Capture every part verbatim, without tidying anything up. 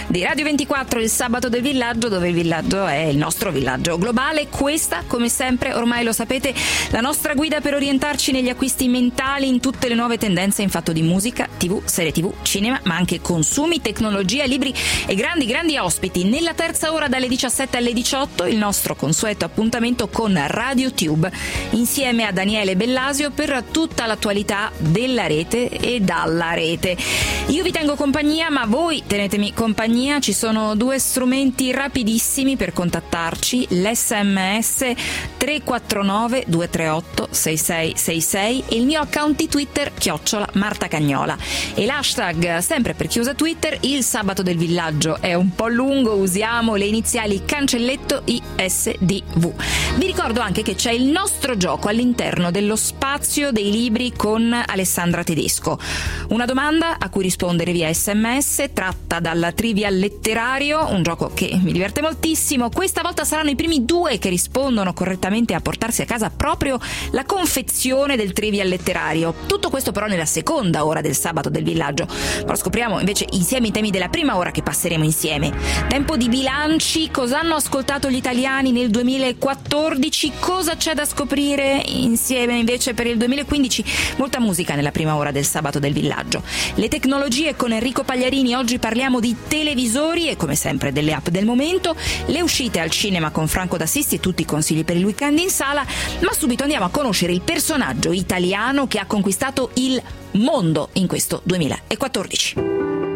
di Radio ventiquattro, il sabato del villaggio, dove il villaggio è il nostro villaggio globale. Questa, come sempre, ormai lo sapete, la nostra guida per orientarci negli acquisti mentali in tutte le nuove tendenze in fatto di musica, tv, serie tv, cinema, ma anche consumi, tecnologia, libri e grandi grandi ospiti. Nella terza ora dalle diciassette alle diciotto il nostro consueto appuntamento con RadioTube, insieme a Daniele Bellasio per tutta l'attualità della rete e dalla rete. Io vi tengo compagnia, ma voi tenetemi compagnia. Ci sono due strumenti rapidissimi per contattarci: l'esse emme esse tre quattro nove due tre otto sei sei sei sei e il mio account di Twitter chiocciola Marta Cagnola, e l'hashtag sempre per chi usa Twitter, il sabato del villaggio è un po' lungo, usiamo le iniziali cancelletto I S D V. Vi ricordo anche che c'è il nostro gioco all'interno dello spazio dei libri con Alessandra Tedesco. Una domanda a cui rispondere via esse emme esse, tratta dalla Trivial Letterario, un gioco che mi diverte moltissimo. Questa volta saranno i primi due che rispondono correttamente a portarsi a casa proprio la confezione del Trivial Letterario. Tutto questo però nella seconda ora del sabato del villaggio. Ora scopriamo invece insieme i temi della prima ora che passeremo insieme. Tempo di bilanci, cosa hanno ascoltato gli italiani nel duemilaquattordici, cosa c'è da scoprire insieme invece per il duemilaquindici, molta musica nella prima ora del sabato del villaggio. Le tecnologie con Enrico Pagliarini, oggi parliamo di televisori e come sempre delle app del momento, le uscite al cinema con Franco D'Assisti e tutti i consigli per il weekend in sala, ma subito andiamo a conoscere il personaggio italiano che ha conquistato il mondo in questo duemilaquattordici.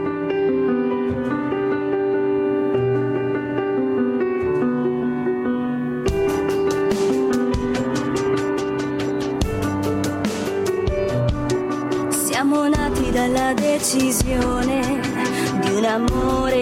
Siamo nati dalla decisione di un amore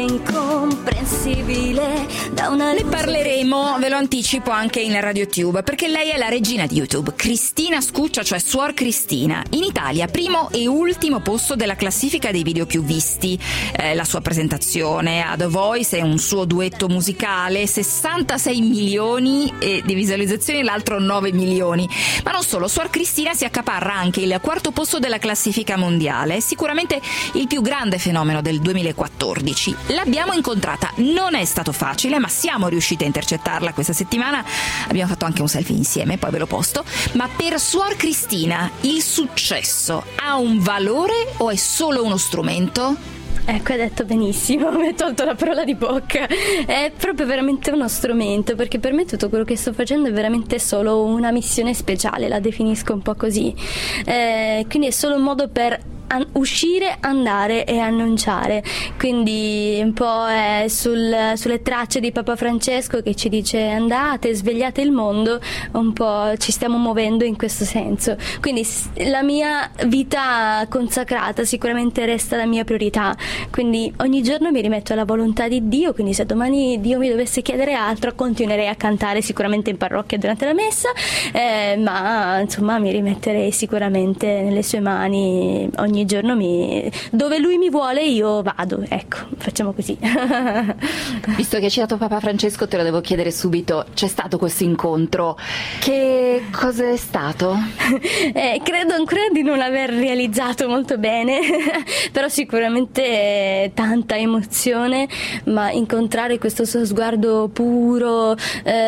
incomprensibile, da una Ne parleremo, ve lo anticipo, anche in RadioTube, perché lei è la regina di YouTube, Cristina Scuccia, cioè Suor Cristina. In Italia primo e ultimo posto della classifica dei video più visti, eh, la sua presentazione a The Voice e un suo duetto musicale, sessantasei milioni eh, di visualizzazioni, l'altro nove milioni. Ma non solo, Suor Cristina si accaparra anche il quarto posto della classifica mondiale, sicuramente il più grande fenomeno del duemilaquattordici. L'abbiamo incontrata, non è stato facile, ma siamo riusciti a intercettarla questa settimana. Abbiamo fatto anche un selfie insieme, poi ve lo posto. Ma per Suor Cristina il successo ha un valore o è solo uno strumento? Ecco, hai detto benissimo, mi hai tolto la parola di bocca. È proprio veramente uno strumento, perché per me tutto quello che sto facendo è veramente solo una missione speciale, la definisco un po' così. Eh, quindi è solo un modo per An- uscire, andare e annunciare, quindi un po' è sul, sulle tracce di Papa Francesco che ci dice andate, svegliate il mondo, un po' ci stiamo muovendo in questo senso. Quindi la mia vita consacrata sicuramente resta la mia priorità, quindi ogni giorno mi rimetto alla volontà di Dio, quindi se domani Dio mi dovesse chiedere altro continuerei a cantare sicuramente in parrocchia durante la messa, eh, ma insomma mi rimetterei sicuramente nelle sue mani. Ogni ogni giorno mi... dove lui mi vuole io vado, ecco, facciamo così. Visto che hai citato Papa Francesco, te lo devo chiedere subito, c'è stato questo incontro, che cosa è stato? Eh, credo ancora di non aver realizzato molto bene, però sicuramente tanta emozione, ma incontrare questo suo sguardo puro,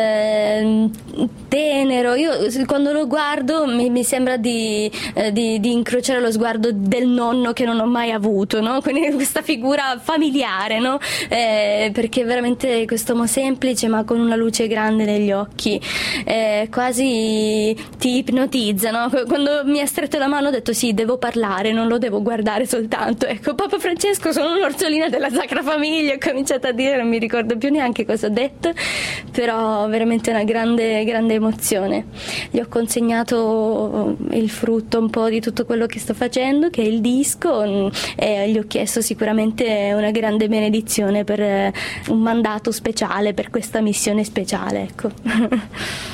eh, tenero, io quando lo guardo mi, mi sembra di, eh, di, di incrociare lo sguardo del nonno che non ho mai avuto, no? Quindi questa figura familiare, no? Eh, perché veramente quest'uomo semplice ma con una luce grande negli occhi, eh, quasi ti ipnotizza, no? Quando mi ha stretto la mano ho detto sì, devo parlare, non lo devo guardare soltanto. Ecco, Papa Francesco, sono un'orsolina della Sacra Famiglia, ho cominciato a dire, non mi ricordo più neanche cosa ho detto, però veramente una grande, grande emozione. Gli ho consegnato il frutto un po' di tutto quello che sto facendo, che è il disco, e gli ho chiesto sicuramente una grande benedizione per un mandato speciale, per questa missione speciale, ecco.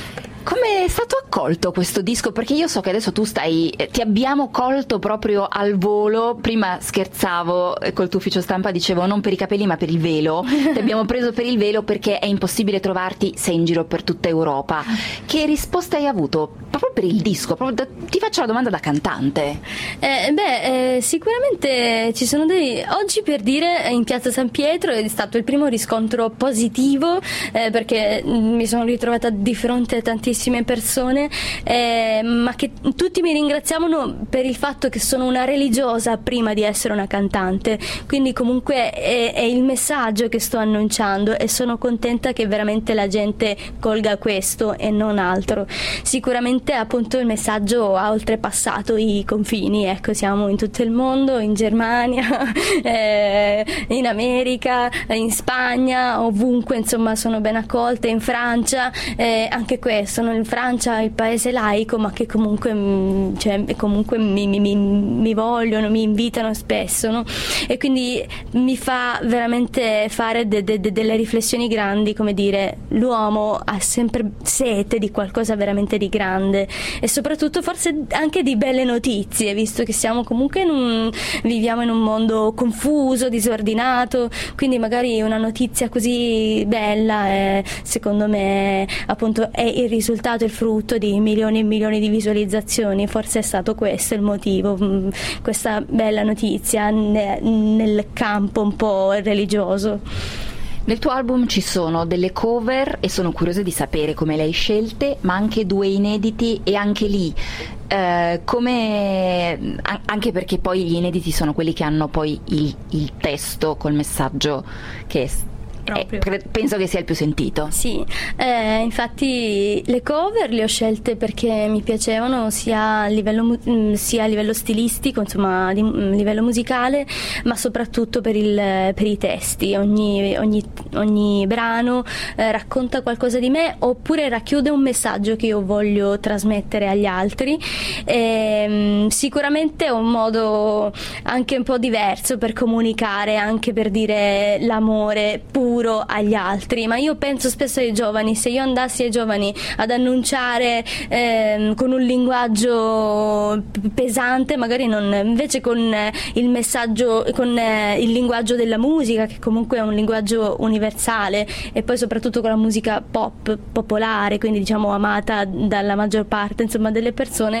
Come è stato accolto questo disco? Perché io so che adesso tu stai, ti abbiamo colto proprio al volo. Prima scherzavo col tuo ufficio stampa, dicevo non per i capelli ma per il velo. Ti abbiamo preso per il velo perché è impossibile trovarti, sei in giro per tutta Europa. Che risposta hai avuto proprio per il disco? Proprio da, ti faccio la domanda da cantante. Eh, beh, eh, sicuramente ci sono dei... Oggi, per dire, in Piazza San Pietro è stato il primo riscontro positivo, eh, perché mi sono ritrovata di fronte a tantissime persone, eh, ma che tutti mi ringraziavano per il fatto che sono una religiosa prima di essere una cantante, quindi comunque è, è il messaggio che sto annunciando, e sono contenta che veramente la gente colga questo e non altro. Sicuramente appunto il messaggio ha oltrepassato i confini, ecco, siamo in tutto il mondo, in Germania, eh, in America, in Spagna, ovunque, insomma sono ben accolte, in Francia, eh, anche questo, no? In Francia, il paese laico, ma che comunque, cioè, comunque mi, mi, mi vogliono, mi invitano spesso, no? E quindi mi fa veramente fare de, de, de, delle riflessioni grandi, come dire, l'uomo ha sempre sete di qualcosa veramente di grande, e soprattutto forse anche di belle notizie, visto che siamo comunque in un, viviamo in un mondo confuso, disordinato, quindi magari una notizia così bella è, secondo me appunto è il risultato, il frutto di milioni e milioni di visualizzazioni. Forse è stato questo il motivo, questa bella notizia nel campo un po' religioso. Nel tuo album ci sono delle cover e sono curiosa di sapere come le hai scelte, ma anche due inediti, e anche lì eh, come anche perché poi gli inediti sono quelli che hanno poi il, il testo col messaggio che è Eh, penso che sia il più sentito. Sì, eh, infatti le cover le ho scelte perché mi piacevano sia a livello, sia a livello stilistico, insomma a livello musicale, ma soprattutto per, il, per i testi. Ogni, ogni, ogni brano eh, racconta qualcosa di me, oppure racchiude un messaggio che io voglio trasmettere agli altri. E, sicuramente è un modo anche un po' diverso per comunicare, anche per dire l'amore puro agli altri, ma io penso spesso ai giovani, se io andassi ai giovani ad annunciare eh, con un linguaggio pesante, magari non, invece con eh, il messaggio, con eh, il linguaggio della musica, che comunque è un linguaggio universale, e poi soprattutto con la musica pop, popolare, quindi diciamo amata dalla maggior parte, insomma, delle persone,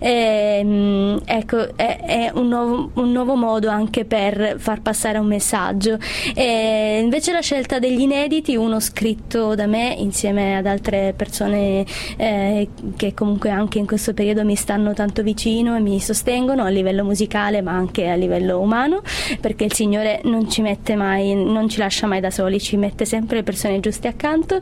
eh, ecco, è, è un nuovo, un nuovo modo anche per far passare un messaggio. E invece la scelta degli inediti, uno scritto da me insieme ad altre persone eh, che comunque anche in questo periodo mi stanno tanto vicino e mi sostengono a livello musicale, ma anche a livello umano, perché il Signore non ci mette mai, non ci lascia mai da soli, ci mette sempre le persone giuste accanto.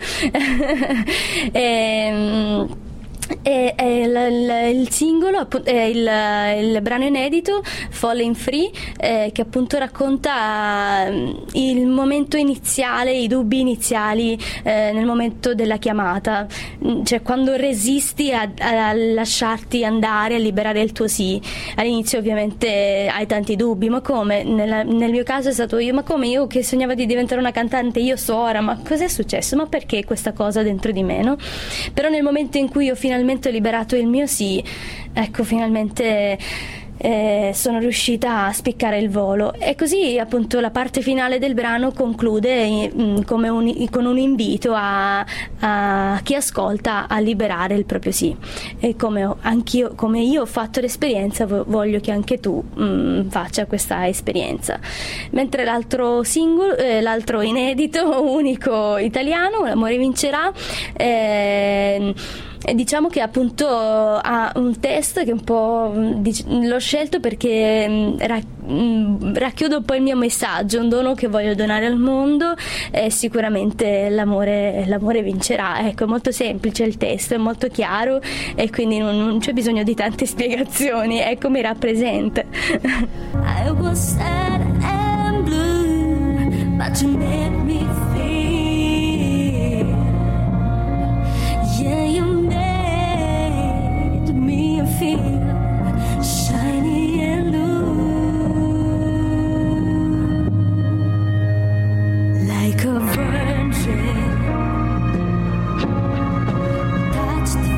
e, E, e il, il singolo, eh, il, il brano inedito Falling Free, eh, che appunto racconta il momento iniziale, i dubbi iniziali eh, nel momento della chiamata, cioè quando resisti a, a lasciarti andare, a liberare il tuo sì. All'inizio ovviamente hai tanti dubbi, ma come? Nella, nel mio caso è stato io, ma come, io che sognavo di diventare una cantante, io so ora, ma cos'è successo? Ma perché questa cosa dentro di me, no? Però nel momento in cui io finalmente ho liberato il mio sì, ecco, finalmente eh, sono riuscita a spiccare il volo. E così appunto la parte finale del brano conclude mh, come un, con un invito a, a chi ascolta a liberare il proprio sì, e come ho, anch'io, come io ho fatto l'esperienza, voglio che anche tu mh, faccia questa esperienza. Mentre l'altro singolo, eh, l'altro inedito unico italiano, L'amore vincerà, eh, diciamo che appunto ha un testo che un po' l'ho scelto perché racchiude un po' il mio messaggio, un dono che voglio donare al mondo, e sicuramente l'amore, l'amore vincerà. Ecco, è molto semplice il testo, è molto chiaro, e quindi non, non c'è bisogno di tante spiegazioni, ecco, mi rappresenta. I was sad and blue, but you made me feel, yeah, you made me feel shiny and blue, like a virgin touched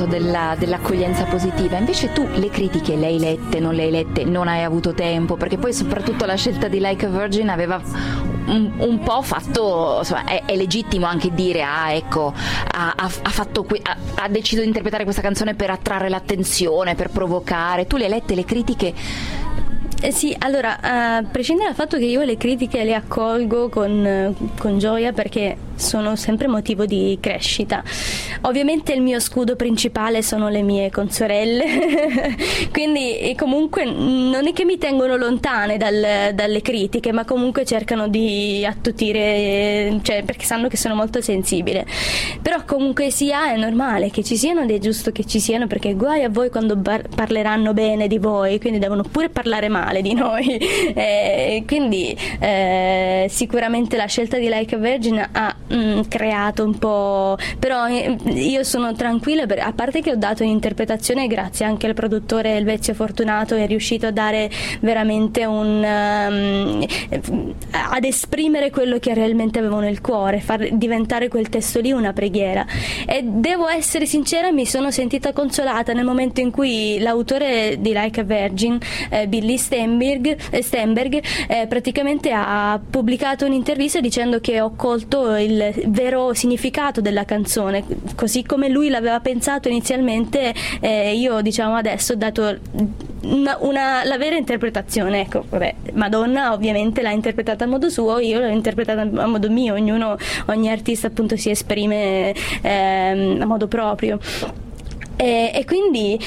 della, dell'accoglienza positiva. Invece tu le critiche le hai lette, non le hai lette, non hai avuto tempo, perché poi soprattutto la scelta di Like a Virgin aveva un, un po' fatto, insomma, è, è legittimo anche dire ah ecco ha, ha, ha, fatto que- ha, ha deciso di interpretare questa canzone per attrarre l'attenzione, per provocare. Tu le hai lette le critiche? Eh sì, allora, a prescindere dal fatto che io le critiche le accolgo con, con gioia, perché sono sempre motivo di crescita. Ovviamente il mio scudo principale sono le mie consorelle, quindi comunque non è che mi tengono lontane dal, dalle critiche, ma comunque cercano di attutire, cioè, perché sanno che sono molto sensibile. Però comunque sia è normale che ci siano ed è giusto che ci siano, perché guai a voi quando bar- parleranno bene di voi, quindi devono pure parlare male di noi. Eh, quindi eh, sicuramente la scelta di Like a Virgin ha mh, creato un po', però eh, io sono tranquilla, per, a parte che ho dato un'interpretazione grazie anche al produttore Elvezio Fortunato, è riuscito a dare veramente un um, ad esprimere quello che realmente avevo nel cuore, far diventare quel testo lì una preghiera. E devo essere sincera, mi sono sentita consolata nel momento in cui l'autore di Like a Virgin, eh, Billy Stenberg, eh, Stenberg eh, praticamente ha pubblicato un'intervista dicendo che ho colto il vero significato della canzone, così come lui l'aveva pensato inizialmente. eh, io diciamo adesso ho dato una, una, la vera interpretazione. Ecco, vabbè, Madonna ovviamente l'ha interpretata a modo suo, io l'ho interpretata a modo mio, ognuno, ogni artista appunto si esprime ehm, a modo proprio. E, e quindi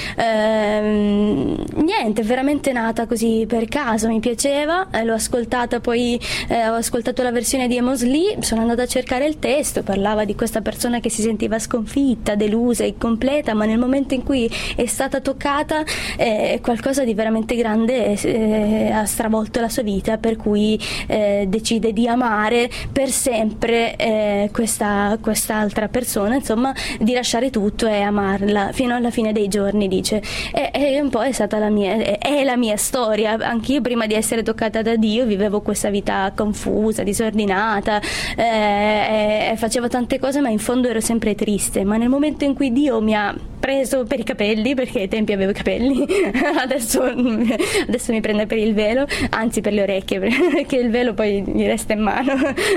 ehm, niente, veramente nata così per caso, mi piaceva, eh, l'ho ascoltata, poi eh, ho ascoltato la versione di Amos Lee, sono andata a cercare il testo, parlava di questa persona che si sentiva sconfitta, delusa, incompleta, ma nel momento in cui è stata toccata eh, qualcosa di veramente grande eh, ha stravolto la sua vita, per cui eh, decide di amare per sempre eh, questa quest'altra persona, insomma di lasciare tutto e amarla fino alla fine dei giorni, dice. E, e un po' è stata la mia, è, è la mia storia. Anch'io prima di essere toccata da Dio vivevo questa vita confusa, disordinata, eh, e facevo tante cose, ma in fondo ero sempre triste. Ma nel momento in cui Dio mi ha preso per i capelli, perché ai tempi avevo i capelli, adesso, adesso mi prende per il velo, anzi per le orecchie, perché il velo poi gli resta in mano.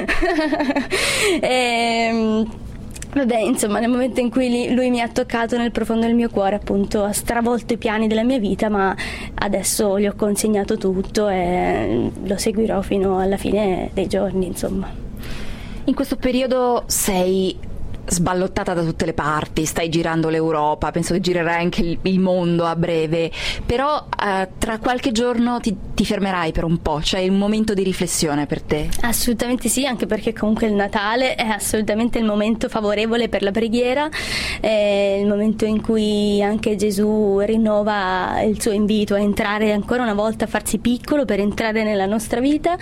e, Vabbè, insomma, nel momento in cui lui mi ha toccato nel profondo del mio cuore, appunto, ha stravolto i piani della mia vita, ma adesso gli ho consegnato tutto e lo seguirò fino alla fine dei giorni, insomma. In questo periodo sei sballottata da tutte le parti, stai girando l'Europa, penso che girerai anche il mondo a breve, però eh, tra qualche giorno ti, ti fermerai per un po', c'è un momento di riflessione per te? Assolutamente sì, anche perché comunque il Natale è assolutamente il momento favorevole per la preghiera, è il momento in cui anche Gesù rinnova il suo invito a entrare ancora una volta, a farsi piccolo per entrare nella nostra vita,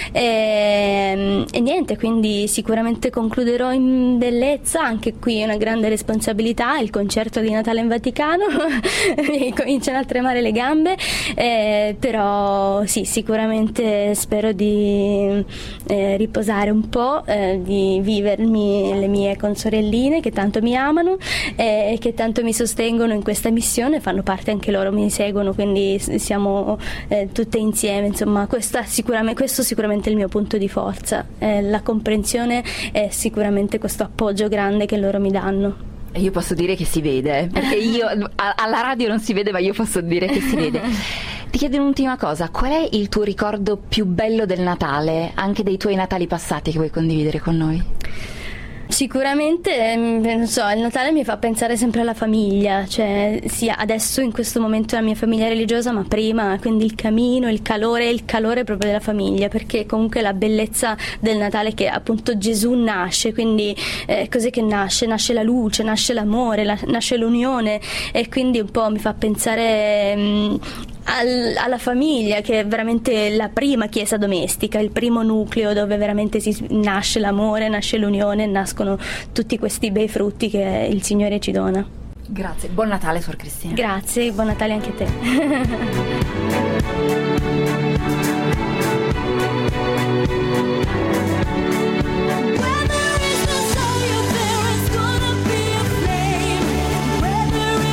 e, e niente, quindi sicuramente concluderò in bellezza. Anche qui è una grande responsabilità, il concerto di Natale in Vaticano mi cominciano a tremare le gambe, eh, però sì, sicuramente spero di eh, riposare un po', eh, di vivermi le mie consorelline che tanto mi amano e eh, che tanto mi sostengono in questa missione, fanno parte anche loro, mi seguono, quindi siamo eh, tutte insieme, insomma. Questa sicuramente, questo sicuramente è il mio punto di forza, eh, la comprensione è sicuramente questo appoggio grande che loro mi danno. E io posso dire che si vede, perché io alla radio non si vede, ma io posso dire che si vede. Ti chiedo un'ultima cosa, qual è il tuo ricordo più bello del Natale, anche dei tuoi Natali passati, che vuoi condividere con noi? Sicuramente, non so, il Natale mi fa pensare sempre alla famiglia, cioè sia adesso in questo momento la mia famiglia religiosa, ma prima, quindi il cammino, il calore, il calore proprio della famiglia, perché comunque la bellezza del Natale è che appunto Gesù nasce, quindi eh, cos'è che nasce? Nasce la luce, nasce l'amore, la, nasce l'unione, e quindi un po' mi fa pensare mh, al, alla famiglia, che è veramente la prima chiesa domestica, il primo nucleo dove veramente si nasce l'amore, nasce l'unione, nascono tutti questi bei frutti che il Signore ci dona. Grazie, buon Natale Suor Cristina. Grazie, buon Natale anche a te. Whether it's the soul you bear, it's gonna be a flame. Whether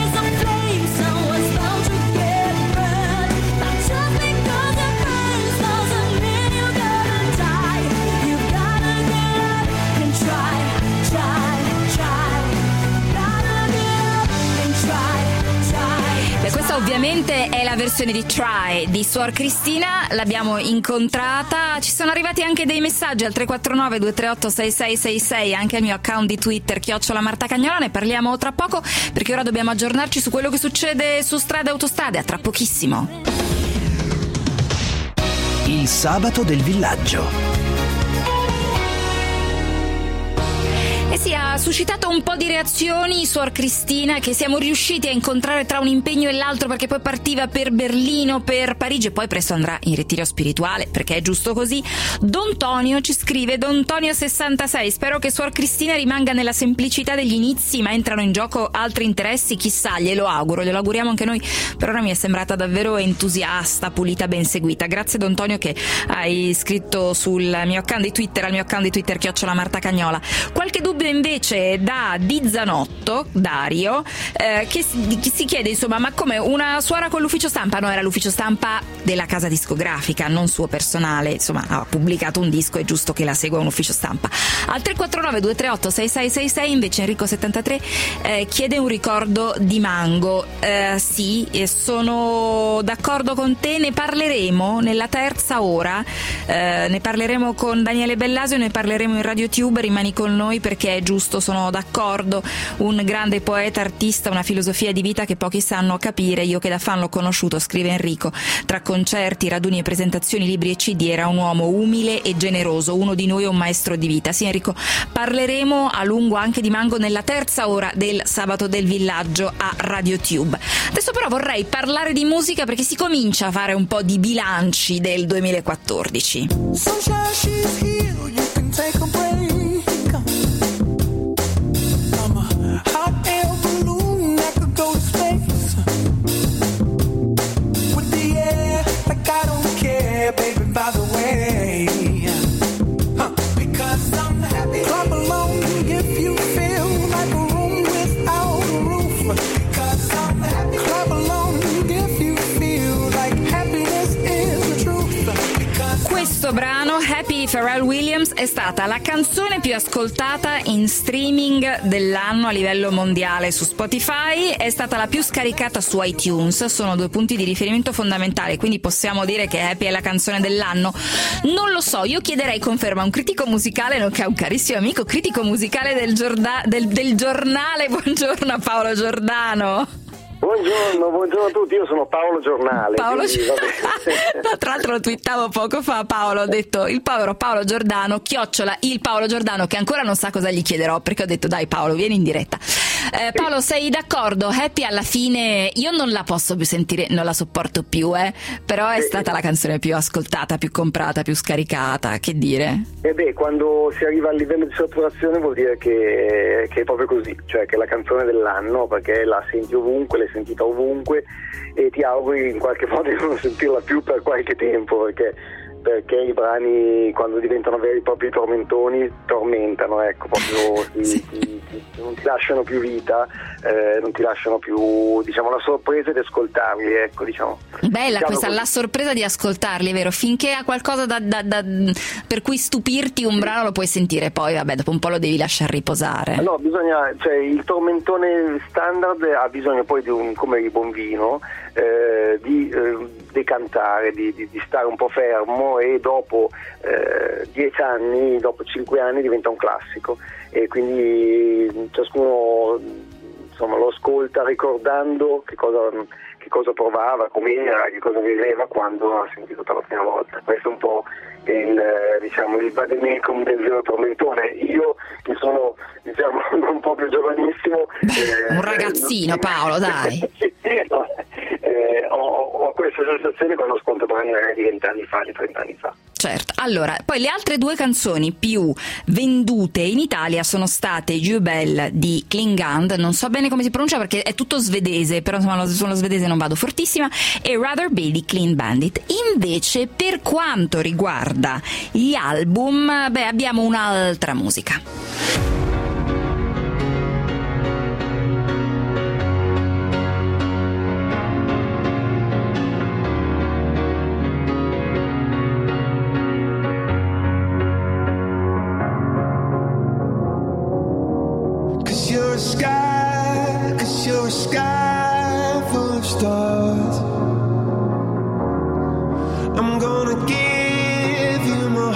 Ovviamente è la versione di Try di Suor Cristina, l'abbiamo incontrata, ci sono arrivati anche dei messaggi al tre quattro nove due tre otto sei sei sei sei, anche al mio account di Twitter chiocciola Marta Cagnola, ne parliamo tra poco perché ora dobbiamo aggiornarci su quello che succede su strade e autostrade, a tra pochissimo. Il sabato del villaggio. E sì, ha suscitato un po' di reazioni Suor Cristina, che siamo riusciti a incontrare tra un impegno e l'altro, perché poi partiva per Berlino, per Parigi e poi presto andrà in ritiro spirituale, perché è giusto così. Don Tonio ci scrive, Don Tonio sessantasei, spero che Suor Cristina rimanga nella semplicità degli inizi, ma entrano in gioco altri interessi, chissà, glielo auguro, glielo auguriamo anche noi. Per ora mi è sembrata davvero entusiasta, pulita, ben seguita. Grazie Don Tonio che hai scritto sul mio account di Twitter, al mio account di Twitter chiocciola Marta Cagnola. Qualche dubbio invece da Di Zanotto, Dario, eh, che si, che si chiede insomma, ma come una suora con l'ufficio stampa? No, era l'ufficio stampa della casa discografica, non suo personale, insomma ha pubblicato un disco, è giusto che la segua un ufficio stampa. Al tre quattro nove due tre otto sei sei sei sei invece Enrico settantatré eh, chiede un ricordo di Mango. Eh, sì, sono d'accordo con te, ne parleremo nella terza ora, eh, ne parleremo con Daniele Bellasio, ne parleremo in RadioTube, rimani con noi perché è giusto, sono d'accordo, un grande poeta, artista, una filosofia di vita che pochi sanno capire, io che da fan l'ho conosciuto, scrive Enrico, tra concerti, raduni e presentazioni, libri e C D era un uomo umile e generoso, uno di noi, un maestro di vita. Sì Enrico, parleremo a lungo anche di Mango nella terza ora del sabato del villaggio a RadioTube. Adesso però vorrei parlare di musica perché si comincia a fare un po' di bilanci del duemilaquattordici. Questo brano, Happy Pharrell Williams, è stata la canzone più ascoltata in streaming dell'anno a livello mondiale su Spotify, è stata la più scaricata su iTunes, sono due punti di riferimento fondamentali, quindi possiamo dire che Happy è la canzone dell'anno? Non lo so, io chiederei conferma a un critico musicale, nonché a un carissimo amico critico musicale del, giorda- del, del giornale, buongiorno a Paolo Giordano. Buongiorno, buongiorno a tutti, io sono Paolo Giornale. Paolo quindi, no, tra l'altro lo twittavo poco fa, Paolo, ho detto il povero Paolo Giordano, chiocciola il Paolo Giordano, che ancora non sa cosa gli chiederò, perché ho detto dai Paolo, vieni in diretta. Eh, Paolo, sei d'accordo? Happy alla fine io non la posso più sentire, non la sopporto più, eh, però è stata la canzone più ascoltata, più comprata, più scaricata, che dire? E beh, quando si arriva al livello di saturazione vuol dire che, che è proprio così, cioè che è la canzone dell'anno, perché la senti ovunque, l'hai sentita ovunque e ti auguri in qualche modo di non sentirla più per qualche tempo, perché perché i brani quando diventano veri e propri tormentoni tormentano, ecco, proprio ti, sì. ti, ti, non ti lasciano più vita, eh, non ti lasciano più, diciamo, la sorpresa di ascoltarli, ecco, diciamo. Bella diciamo questa, così. La sorpresa di ascoltarli, è vero, finché ha qualcosa da, da, da, per cui stupirti un brano lo puoi sentire, poi vabbè dopo un po' lo devi lasciar riposare. No, bisogna, cioè il tormentone standard ha bisogno poi di un, come il buon vino, eh, di eh, decantare, di, di, di stare un po' fermo, e dopo eh, dieci anni, dopo cinque anni diventa un classico, e quindi ciascuno insomma lo ascolta ricordando che cosa, che cosa provava, com'era, che cosa viveva quando ha sentito per la prima volta. Questo è un po' il, diciamo, il vademecum del vero tormentone. Io che sono, diciamo, un po' più giovanissimo, eh, un ragazzino, Paolo, dai. no, eh, ho, ho questa sensazione quando ascolto brani di venti anni fa, di trenta anni fa. Certo, allora, poi le altre due canzoni più vendute in Italia sono state Jubel di Klingand, non so bene come si pronuncia perché è tutto svedese, però insomma sullo svedese non vado fortissima, e Rather Be di Clean Bandit. Invece per quanto riguarda gli album, beh, abbiamo un'altra musica. Sky, 'cause you're a sky full of stars. I'm gonna give you my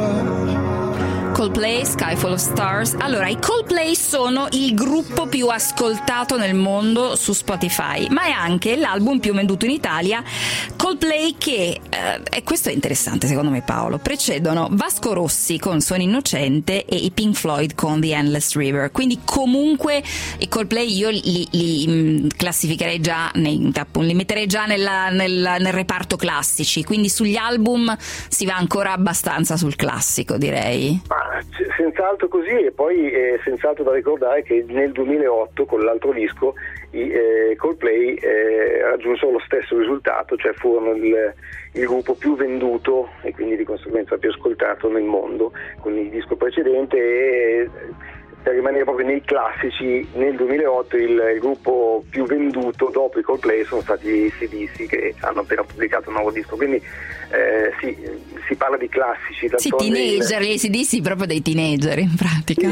heart. Coldplay, Sky Full of Stars. Allora, i Coldplay sono il gruppo più ascoltato nel mondo su Spotify, ma è anche l'album più venduto in Italia. Coldplay che, eh, e questo è interessante secondo me, Paolo, precedono Vasco Rossi con Sono Innocente e i Pink Floyd con The Endless River. Quindi comunque i Coldplay io li, li mh, classificherei già, nei, li metterei già nella, nel, nel reparto classici, quindi sugli album si va ancora abbastanza sul classico, direi. Ma senz'altro così, e poi è senz'altro da ricordare che nel duemilaotto con l'altro disco i eh, Coldplay eh, raggiunsero lo stesso risultato, cioè furono il, il gruppo più venduto e quindi di conseguenza più ascoltato nel mondo con il disco precedente, e per rimanere proprio nei classici nel duemilaotto il, il gruppo più venduto dopo i Coldplay sono stati i A C D C, che hanno appena pubblicato un nuovo disco, quindi eh, sì, si parla di classici. Sì, teenager, gli A C D C proprio dei teenager in pratica.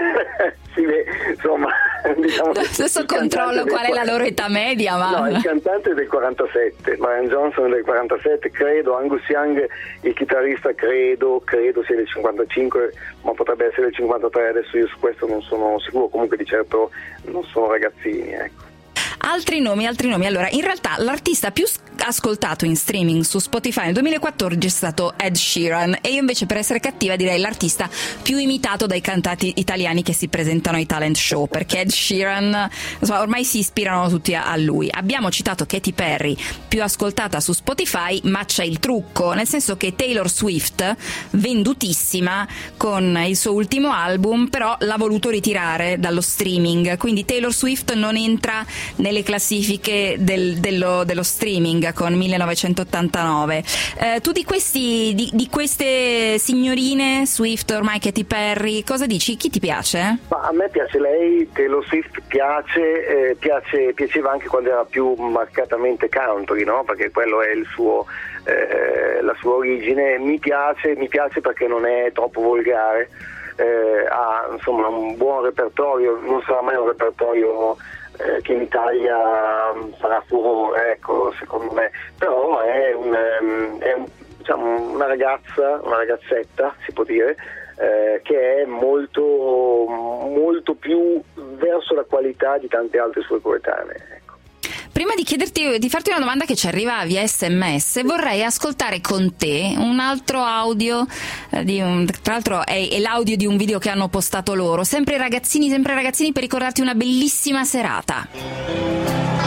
Sì, beh, insomma, diciamo, adesso controllo qual è la loro età media, ma no, il cantante è del quarantasette, Brian Johnson è del quarantasette, credo. Angus Young, il chitarrista, credo credo sia del cinquantacinque, ma potrebbe essere del cinquantatré, adesso io su questo non sono sicuro, comunque di certo non sono ragazzini, ecco. Altri nomi, altri nomi. Allora, in realtà l'artista più ascoltato in streaming su Spotify nel duemilaquattordici è stato Ed Sheeran, e io invece, per essere cattiva, direi l'artista più imitato dai cantanti italiani che si presentano ai talent show, perché Ed Sheeran, insomma, ormai si ispirano tutti a, a lui. Abbiamo citato Katy Perry, più ascoltata su Spotify, ma c'è il trucco, nel senso che Taylor Swift, vendutissima con il suo ultimo album, però l'ha voluto ritirare dallo streaming, quindi Taylor Swift non entra nelle classifiche del, dello, dello streaming con millenovecentottantanove. Eh, tu di questi di, di queste signorine, Swift, ormai Katy Perry, cosa dici? Chi ti piace? Ma a me piace lei, Taylor Swift piace, eh, piace piaceva anche quando era più marcatamente country, no? Perché quello è il suo eh, la sua origine. Mi piace, mi piace perché non è troppo volgare, eh, ha insomma un buon repertorio, non sarà mai un repertorio Eh, che in Italia um, farà furore, ecco, secondo me, però è, un, um, è un, diciamo, una ragazza, una ragazzetta, si può dire, eh, che è molto, molto più verso la qualità di tante altre sue coetanee, ecco. Prima di chiederti, di farti una domanda che ci arriva via S M S, vorrei ascoltare con te un altro audio, eh, di un, tra l'altro è, è l'audio di un video che hanno postato loro, sempre ragazzini, sempre ragazzini, per ricordarti una bellissima serata.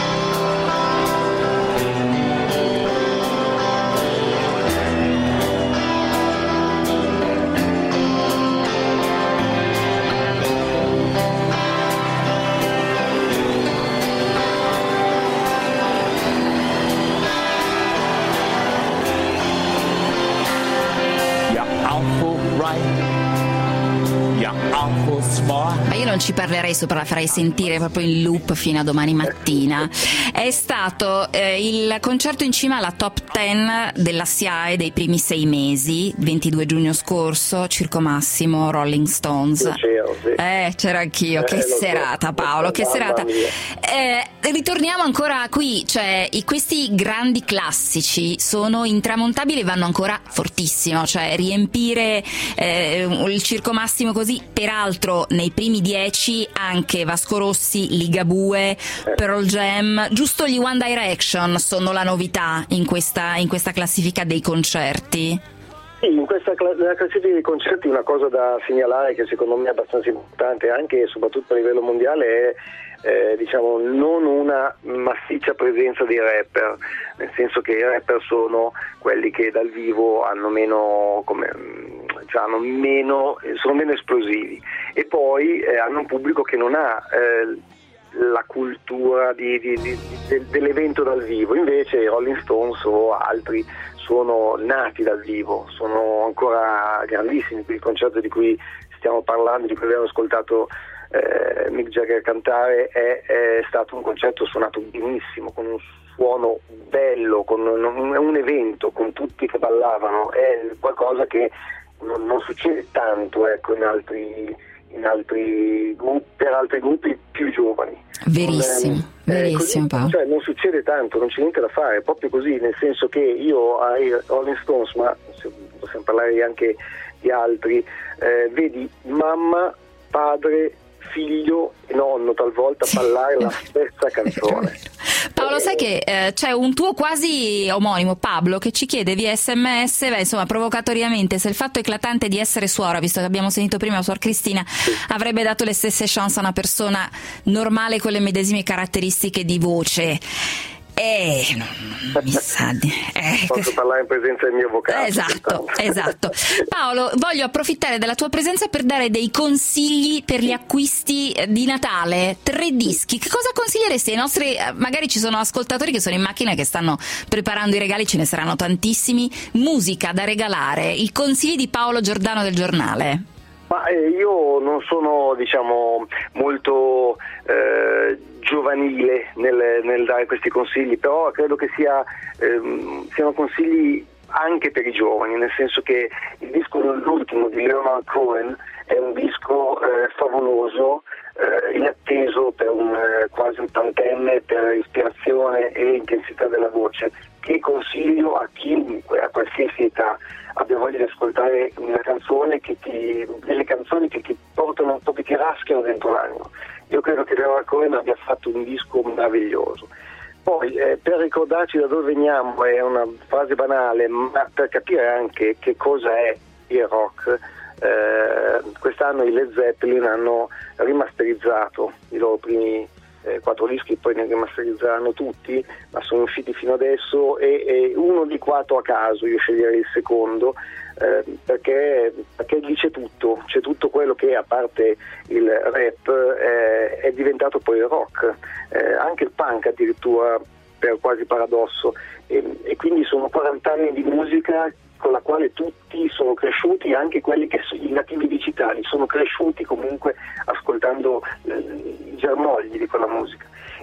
Ma io non ci parlerei sopra, la farei sentire proprio in loop fino a domani mattina. È stato eh, il concerto in cima alla top dieci della S I A E dei primi sei mesi, ventidue giugno scorso, Circo Massimo, Rolling Stones. C'ero, sì. Eh, c'ero anch'io, Eh, che serata, so. Paolo, che Mamma serata. mia. Eh, ritorniamo ancora qui, cioè i, questi grandi classici sono intramontabili e vanno ancora fortissimo, cioè riempire eh, il Circo Massimo così. Peraltro nei primi dieci anche Vasco Rossi, Ligabue, Pearl Jam, giusto gli One Direction sono la novità in questa, in questa classifica dei concerti. Sì, in questa nella classifica dei concerti una cosa da segnalare che secondo me è abbastanza importante anche e soprattutto a livello mondiale è eh, diciamo non una massiccia presenza dei rapper, nel senso che i rapper sono quelli che dal vivo hanno meno, come, cioè hanno meno sono meno esplosivi, e poi eh, hanno un pubblico che non ha eh, la cultura di, di, di, di, dell'evento dal vivo. Invece i Rolling Stones o altri sono nati dal vivo, sono ancora grandissimi. Il concerto di cui stiamo parlando, di cui abbiamo ascoltato eh, Mick Jagger cantare, è, è stato un concerto suonato benissimo, con un suono bello, con un, un evento, con tutti che ballavano. È qualcosa che non, non succede tanto, ecco, in altri in altri gruppi, per altri gruppi più giovani. Verissimo, eh, verissimo così, Paolo. cioè, non succede tanto, non c'è niente da fare, è proprio così, nel senso che io ai Rolling Stones, ma possiamo parlare anche di altri, eh, vedi mamma, padre, figlio e nonno talvolta ballare la stessa canzone. Paolo, sai che eh, c'è un tuo quasi omonimo, Pablo, che ci chiede via sms, beh, insomma provocatoriamente, se il fatto eclatante di essere suora, visto che abbiamo sentito prima suor Cristina, sì, avrebbe dato le stesse chance a una persona normale con le medesime caratteristiche di voce. Eh, non, non mi sa di... Eh. Posso parlare in presenza del mio avvocato. Esatto, esatto. Paolo, voglio approfittare della tua presenza per dare dei consigli per gli acquisti di Natale. Tre dischi. Che cosa consiglieresti ai nostri... Magari ci sono ascoltatori che sono in macchina e che stanno preparando i regali, ce ne saranno tantissimi. Musica da regalare. I consigli di Paolo Giordano del Giornale. Ma eh, io non sono, diciamo, molto eh, giovanile nel, nel dare questi consigli, però credo che sia, ehm, siano consigli anche per i giovani, nel senso che il disco l'ultimo di Leonard Cohen è un disco eh, favoloso, eh, inatteso per un eh, quasi ottantenne, per ispirazione e intensità della voce, che consiglio a chiunque, a qualsiasi età abbia voglia di ascoltare una canzone che ti, delle canzoni che ti portano un po', che ti raschiano dentro l'animo. Io credo che Leonard Cohen abbia fatto un disco meraviglioso. Poi eh, per ricordarci da dove veniamo, è una frase banale, ma per capire anche che cosa è il rock, eh, quest'anno i Led Zeppelin hanno rimasterizzato i loro primi eh, quattro dischi, poi ne rimasterizzeranno tutti, ma sono usciti fino adesso, e, e uno di quattro a caso, io sceglierei il secondo, eh, perché, perché dice tutto, c'è tutto quello che a parte il rap eh, è diventato poi il rock, eh, anche il punk addirittura, per quasi paradosso, e, e quindi sono quaranta anni di musica con la quale tutti sono cresciuti, anche quelli che sono i nativi digitali sono cresciuti comunque ascoltando eh, i germogli di quella musica,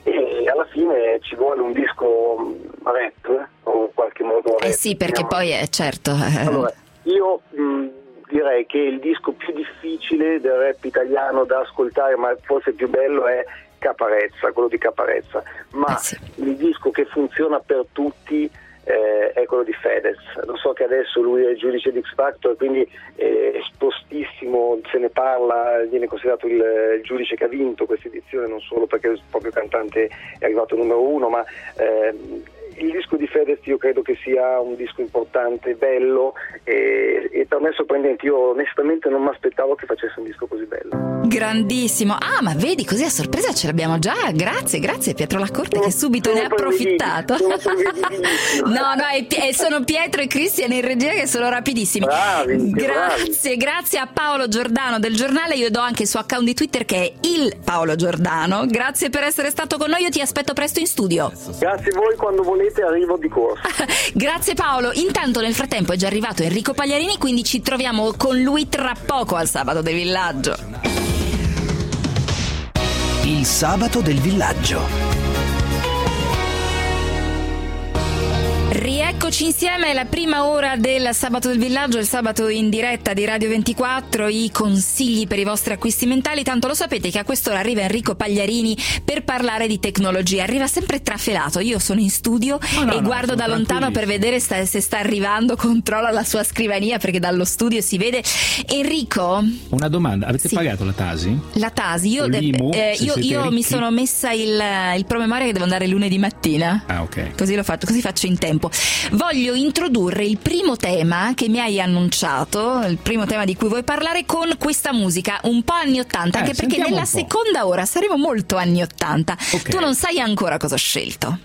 e alla fine ci vuole un disco rap o in qualche modo rap, eh sì, perché diciamo. Poi è certo eh. Allora, io mh, direi che il disco più difficile del rap italiano da ascoltare, ma forse più bello, è Caparezza, quello di Caparezza, ma eh sì. Il disco che funziona per tutti eh, è quello di Fedez. Lo so che adesso lui è il giudice di X Factor, quindi è espostissimo, se ne parla, viene considerato il, il giudice che ha vinto questa edizione, non solo perché il proprio cantante è arrivato numero uno, ma eh, il disco di Fedez io credo che sia un disco importante, bello e, e per me sorprendente. Io onestamente non mi aspettavo che facesse un disco così bello. Grandissimo. Ah, ma vedi, così a sorpresa ce l'abbiamo già. Grazie, grazie Pietro Lacorte che subito ne ha approfittato. No, no, è, è, sono Pietro e Cristian in regia che sono rapidissimi. Bravi, grazie, bravi. Grazie a Paolo Giordano del Giornale. Io do anche il suo account di Twitter che è il Paolo Giordano. Grazie per essere stato con noi, io ti aspetto presto in studio. Grazie a voi, quando volete arrivo di corsa. Grazie Paolo. Intanto nel frattempo è già arrivato Enrico Pagliarini, quindi ci troviamo con lui tra poco al Sabato del Villaggio. Il Sabato del Villaggio. Rieccoci insieme, è la prima ora del Sabato del Villaggio, il sabato in diretta di Radio ventiquattro, i consigli per i vostri acquisti mentali. Tanto lo sapete che a quest'ora arriva Enrico Pagliarini per parlare di tecnologia, arriva sempre trafelato, io sono in studio oh, no, e no, guardo da lontano per vedere sta, se sta arrivando, controlla la sua scrivania perché dallo studio si vede. Enrico, una domanda, avete sì. pagato la Tasi? La Tasi, io, L'Imo, eh, io, io mi sono messa il, il promemoria che devo andare lunedì mattina, ah, ok, così lo faccio, così faccio in tempo. Voglio introdurre il primo tema che mi hai annunciato, il primo tema di cui vuoi parlare, con questa musica un po' anni ottanta, eh, anche perché nella seconda ora saremo molto anni ottanta. Okay. Tu non sai ancora cosa ho scelto.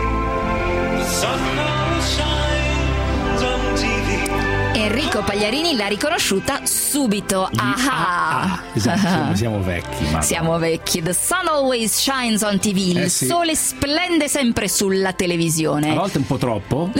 Pagliarini anni l'ha riconosciuta subito. Gli Ah, ah, esatto, siamo, siamo vecchi. Ma siamo vecchi. The sun always shines on T V. Il Eh sì. sole splende sempre sulla televisione. a volte un po' troppo.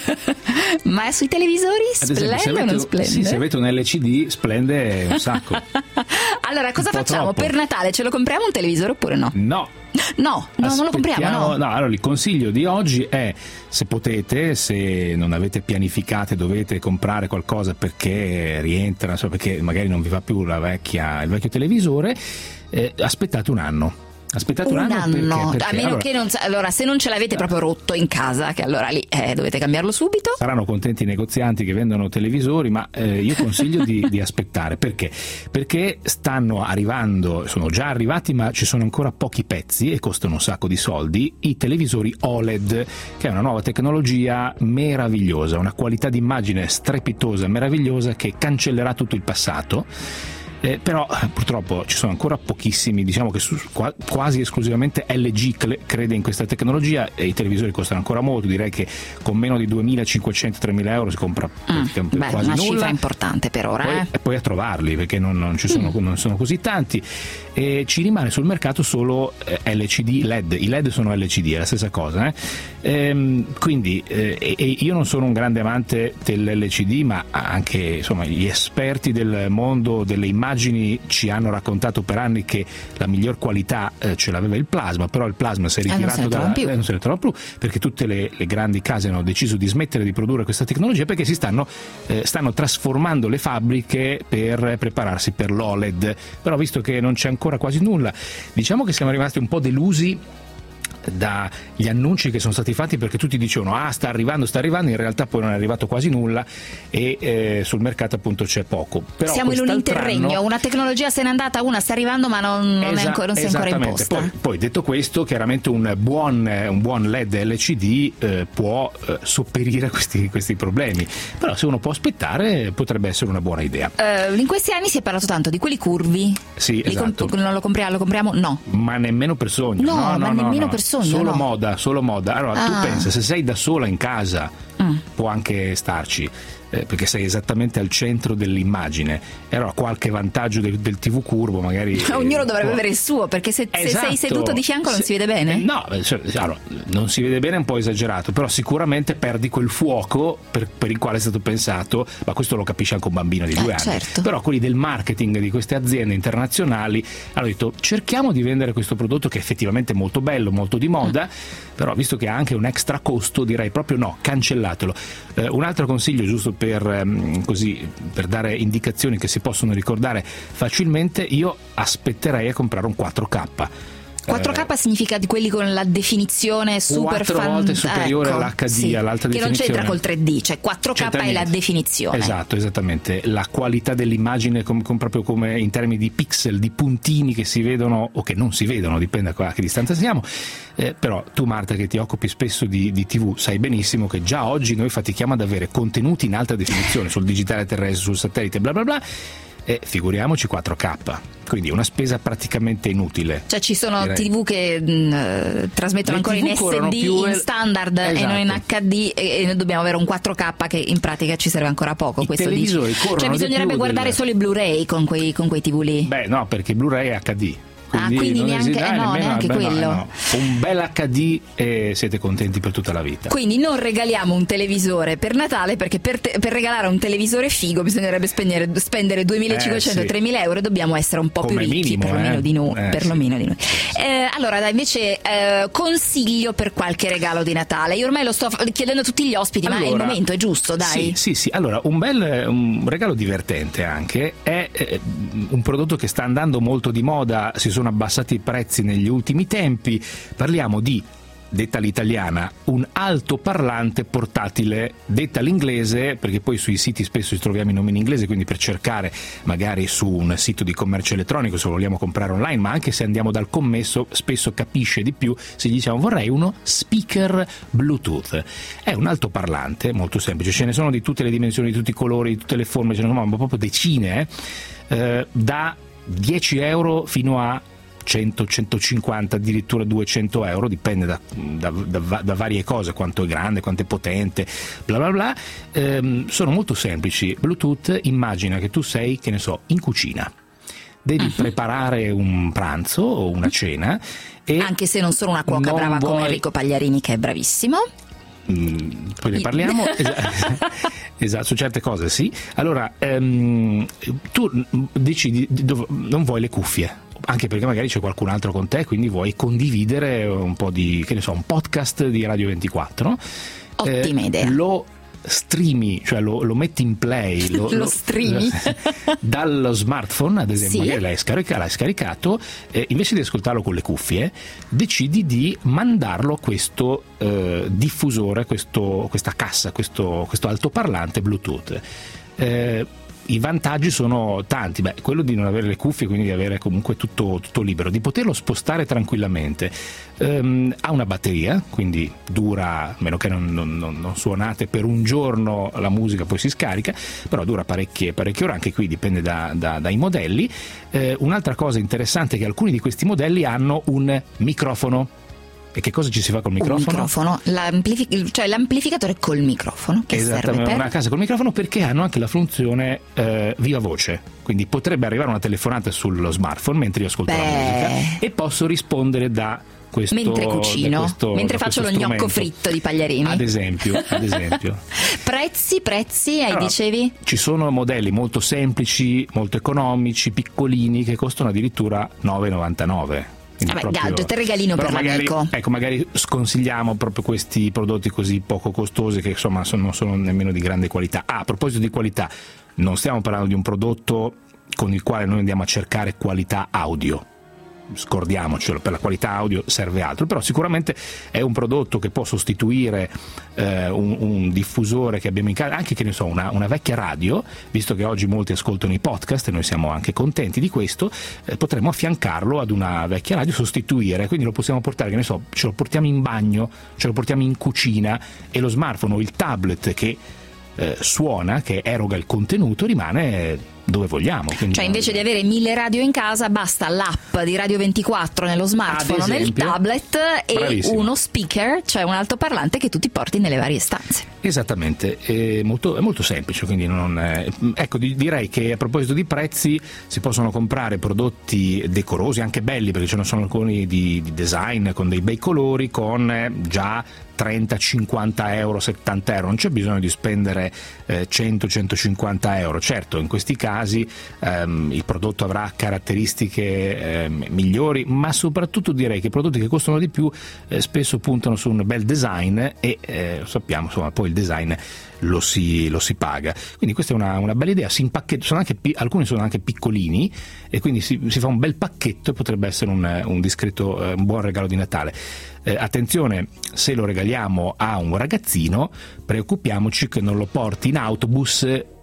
Ma sui televisori Ad esempio, se splende o avete, non splende? sì, se avete un L C D splende un sacco. Allora, cosa Un po' facciamo? troppo. Per Natale ce lo compriamo un televisore oppure no? No. No, no, non lo compriamo, Aspettiamo- no. allora il consiglio di oggi è, se potete, se non avete pianificate, dovete comprare qualcosa perché rientra, so, perché magari non vi va più la vecchia, il vecchio televisore, eh, aspettate un anno. Aspettate un, Un anno, perché- anno, perché, a meno allora, che non sa- allora se non ce l'avete proprio rotto in casa, che allora lì eh, dovete cambiarlo subito. saranno contenti i negozianti che vendono televisori, ma eh, io consiglio di, di aspettare. Perché? Perché stanno arrivando, sono già arrivati, ma ci sono ancora pochi pezzi e costano un sacco di soldi, i televisori O L E D, che è una nuova tecnologia meravigliosa, una qualità di immagine strepitosa, meravigliosa, che cancellerà tutto il passato. Eh, però eh, purtroppo ci sono ancora pochissimi, diciamo che su, qua, quasi esclusivamente L G cre- crede in questa tecnologia, e i televisori costano ancora molto. Direi che con meno di duemilacinquecento tremila euro si compra praticamente Beh, quasi una nulla. cifra importante per ora. Poi, eh. e poi a trovarli, perché non, non ci sono, non sono così tanti, e ci rimane sul mercato solo eh, L C D L E D. I L E D sono L C D, è la stessa cosa, eh? Ehm, quindi eh, e, e io non sono un grande amante dell'L C D, ma anche insomma gli esperti del mondo delle immagini ci hanno raccontato per anni che la miglior qualità eh, ce l'aveva il plasma, però il plasma si è Eh, non ritirato se ne da trova più. eh, non se ne trova più, perché tutte le, le grandi case hanno deciso di smettere di produrre questa tecnologia, perché si stanno, eh, stanno trasformando le fabbriche per prepararsi per l'O L E D. Però visto che non c'è ancora quasi nulla, diciamo che siamo rimasti un po' delusi dagli annunci che sono stati fatti, perché tutti dicevano ah sta arrivando, sta arrivando, in realtà poi non è arrivato quasi nulla, e eh, sul mercato appunto c'è poco. Però Siamo in un quest'altro interregno, anno- una tecnologia se n'è andata, una sta arrivando ma non, non, è Esa- ancora, non si è ancora esattamente. imposta. Poi, poi detto questo, chiaramente un buon, un buon L E D L C D eh, può eh, sopperire a questi, questi problemi, però se uno può aspettare potrebbe essere una buona idea. Eh, in questi anni si è parlato tanto di quelli curvi. Sì, Li comp- esatto. non lo compriamo, lo compriamo? No. Ma nemmeno per sogno. No, no, ma no, no, nemmeno no. per sogno, Solo no. moda, solo moda. Allora Ah. tu pensa, se sei da sola in casa Mm. può anche starci, eh, perché sei esattamente al centro dell'immagine, e allora qualche vantaggio del, del T V curvo magari eh, Ognuno dovrebbe può- avere il suo, perché se, se Esatto. sei seduto di fianco non Se- si vede bene. eh, no, eh, cioè, allora, non si vede bene, è un po' esagerato, però sicuramente perdi quel fuoco per, per il quale è stato pensato, ma questo lo capisce anche un bambino di Eh, due anni. certo. Però quelli del marketing di queste aziende internazionali hanno detto cerchiamo di vendere questo prodotto che è effettivamente molto bello, molto di moda, Mm. però visto che ha anche un extra costo direi proprio no, cancellatelo. Eh, un altro consiglio, giusto per, ehm, così, per dare indicazioni che si possono ricordare facilmente, io aspetterei a comprare un quattro K. quattro K significa di quelli con la definizione super quattro fan- volte superiore ecco, all'H D, sì, all'alta che non definizione. c'entra col tre D, cioè quattro K C'entra è la niente. definizione. Esatto, esattamente. La qualità dell'immagine com- com- proprio come in termini di pixel, di puntini che si vedono o che non si vedono, dipende a che distanza siamo. Eh, però tu, Marta, che ti occupi spesso di, di tivù, sai benissimo che già oggi noi fatichiamo ad avere contenuti in alta definizione sul digitale terrestre, sul satellite, bla bla bla, e figuriamoci quattro K. Quindi una spesa praticamente inutile. Cioè ci sono Direi. tivù che mh, eh, trasmettono Le ancora tivù in corrono S D, più in el- standard e non in Esatto. H D, e, e noi dobbiamo avere un quattro K che in pratica ci serve ancora poco. I questo dici. televisori corrono Cioè di bisognerebbe più guardare del- solo i Blu-ray con quei, con quei tivù lì. Beh, no, perché Blu-ray è H D. Ah, quindi non neanche- esiste- eh, no, nemmeno- neanche beh, no, quello. eh, no. Un bel H D e siete contenti per tutta la vita. Quindi non regaliamo un televisore per Natale, perché per, te- per regalare un televisore figo bisognerebbe spendere, spendere duemilacinquecento Eh, sì. tremila euro, e dobbiamo essere un po' Come più ricchi, minimo, perlomeno eh. di noi. Eh, perlomeno di noi. Eh, allora, dai, invece, eh, consiglio per qualche regalo di Natale. Io ormai lo sto f- chiedendo a tutti gli ospiti, ma è il Allora, momento, è giusto, dai. Sì, sì, sì. Allora, un bel un regalo divertente anche è eh, un prodotto che sta andando molto di moda, si sono abbassati i prezzi negli ultimi tempi. Parliamo di, detta l'italiana, un altoparlante portatile, detta l'inglese, perché poi sui siti spesso ci troviamo i nomi in inglese, quindi per cercare magari su un sito di commercio elettronico se vogliamo comprare online, ma anche se andiamo dal commesso spesso capisce di più se gli diciamo vorrei uno speaker Bluetooth. È un altoparlante molto semplice, ce ne sono di tutte le dimensioni, di tutti i colori, di tutte le forme, ce ne sono proprio decine, eh, eh, da dieci euro fino a cento, centocinquanta, addirittura duecento euro, dipende da, da, da, da varie cose, quanto è grande, quanto è potente, bla bla bla. Ehm, sono molto semplici. Bluetooth, immagina che tu sei, che ne so, in cucina, devi uh-huh. preparare un pranzo o una cena, e anche se non sono una cuoca brava vuoi... come Enrico Pagliarini, che è bravissimo. Mm, poi ne parliamo. esatto, esatto, su certe cose sì. Allora ehm, tu decidi, non vuoi le cuffie, anche perché magari c'è qualcun altro con te, quindi vuoi condividere un po' di, che ne so, un podcast di Radio ventiquattro. Ottima eh, idea. Lo streami, cioè lo, lo metti in play, lo, lo streami dallo smartphone, ad esempio, sì. magari l'hai, scarica, l'hai scaricato, eh, invece di ascoltarlo con le cuffie, decidi di mandarlo a questo eh, diffusore, questo, questa cassa, questo, questo altoparlante Bluetooth. Eh, I vantaggi sono tanti. Beh, quello di non avere le cuffie, quindi di avere comunque tutto, tutto libero, di poterlo spostare tranquillamente. Ehm, ha una batteria, quindi dura, a meno che non, non, non suonate per un giorno la musica, poi si scarica, però dura parecchie, parecchie ore, anche qui dipende da, da, dai modelli. Eh, un'altra cosa interessante è che alcuni di questi modelli hanno un microfono. E che cosa ci si fa col microfono? Un microfono, l'amplific- cioè l'amplificatore col microfono, che serve per... una casa col microfono, perché hanno anche la funzione eh, viva voce, quindi potrebbe arrivare una telefonata sullo smartphone mentre io ascolto Beh. la musica e posso rispondere da questo, mentre cucino, questo, mentre faccio lo strumento. Gnocco fritto di Pagliarini, ad esempio, ad esempio. prezzi prezzi hai allora, dicevi? Ci sono modelli molto semplici, molto economici, piccolini, che costano addirittura nove e novantanove. Vabbè, proprio... gadget, regalino però per magari, l'amico. Ecco, magari sconsigliamo proprio questi prodotti così poco costosi, che insomma sono, non sono nemmeno di grande qualità. Ah, a proposito di qualità, non stiamo parlando di un prodotto con il quale noi andiamo a cercare qualità audio, scordiamocelo, per la qualità audio serve altro, però sicuramente è un prodotto che può sostituire eh, un, un diffusore che abbiamo in casa, anche che ne so, una, una vecchia radio, visto che oggi molti ascoltano i podcast e noi siamo anche contenti di questo, eh, potremmo affiancarlo ad una vecchia radio, sostituire, quindi lo possiamo portare, che ne so, ce lo portiamo in bagno, ce lo portiamo in cucina, e lo smartphone o il tablet che eh, suona, che eroga il contenuto, rimane dove vogliamo. Cioè, invece di avere mille radio in casa, basta l'app di Radio ventiquattro nello smartphone o nel tablet e Bravissimo. uno speaker, cioè un altoparlante che tu ti porti nelle varie stanze. Esattamente, è molto, è molto semplice, quindi non è... ecco, direi che a proposito di prezzi si possono comprare prodotti decorosi, anche belli, perché ce ne sono alcuni di, di design con dei bei colori, con già trenta, cinquanta euro, settanta euro, non c'è bisogno di spendere eh, cento, centocinquanta euro. Certo, in questi casi ehm, il prodotto avrà caratteristiche ehm, migliori, ma soprattutto direi che i prodotti che costano di più eh, spesso puntano su un bel design e eh, sappiamo, insomma, poi il design lo si, lo si paga. Quindi questa è una, una bella idea. Si impacchetta, sono anche, alcuni sono anche piccolini e quindi si, si fa un bel pacchetto e potrebbe essere un, un discreto, un buon regalo di Natale. Eh, attenzione, se lo regaliamo a un ragazzino, preoccupiamoci che non lo porti in autobus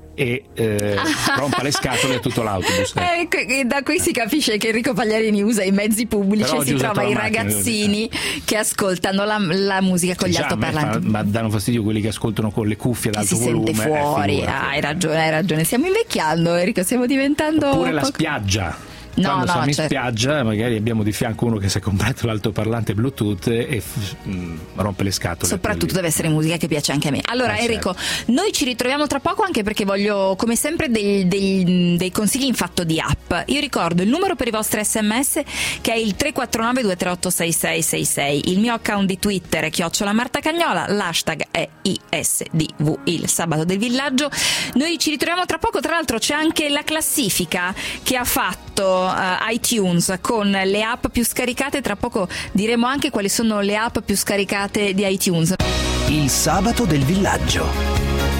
e eh, rompa le scatole a tutto l'autobus. Eh, da qui si capisce che Enrico Pagliarini usa i mezzi pubblici e si trova i ragazzini che ascoltano la, la musica con gli altoparlanti. Ma danno fastidio quelli che ascoltano con le cuffie ad alto si volume. Si sente fuori, eh, ah, hai ragione, hai ragione. Stiamo invecchiando, Enrico, stiamo diventando. Oppure la poco... spiaggia. No, Quando no, siamo in certo. spiaggia magari abbiamo di fianco uno che si è comprato l'altoparlante Bluetooth e mh, rompe le scatole. Soprattutto deve essere musica che piace anche a me. Allora, eh, Enrico, certo. Noi ci ritroviamo tra poco, anche perché voglio come sempre dei, dei, dei consigli in fatto di app. Io ricordo il numero per i vostri sms, che è il tre quattro nove due tre otto sei sei sei sei. Il mio account di Twitter è chiocciola Marta Cagnola, l'hashtag è I S D V, il sabato del villaggio. Noi ci ritroviamo tra poco. Tra l'altro c'è anche la classifica che ha fatto Uh, iTunes con le app più scaricate. Tra poco diremo anche quali sono le app più scaricate di iTunes. Il sabato del villaggio.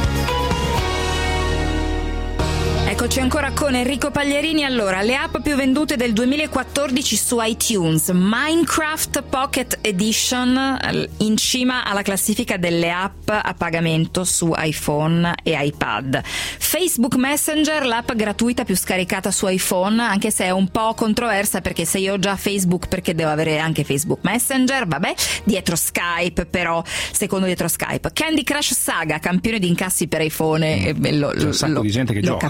Eccoci ancora con Enrico Pagliarini. Allora, le app più vendute del duemilaquattordici su iTunes: Minecraft Pocket Edition in cima alla classifica delle app a pagamento su iPhone e iPad. Facebook Messenger, l'app gratuita più scaricata su iPhone, anche se è un po' controversa, perché se io ho già Facebook perché devo avere anche Facebook Messenger? Vabbè, dietro Skype, però secondo dietro Skype. Candy Crush Saga, campione di incassi per iPhone, mm. lo, C'è un sacco lo, di gente che lo gioca, capi- quindi, lo eh.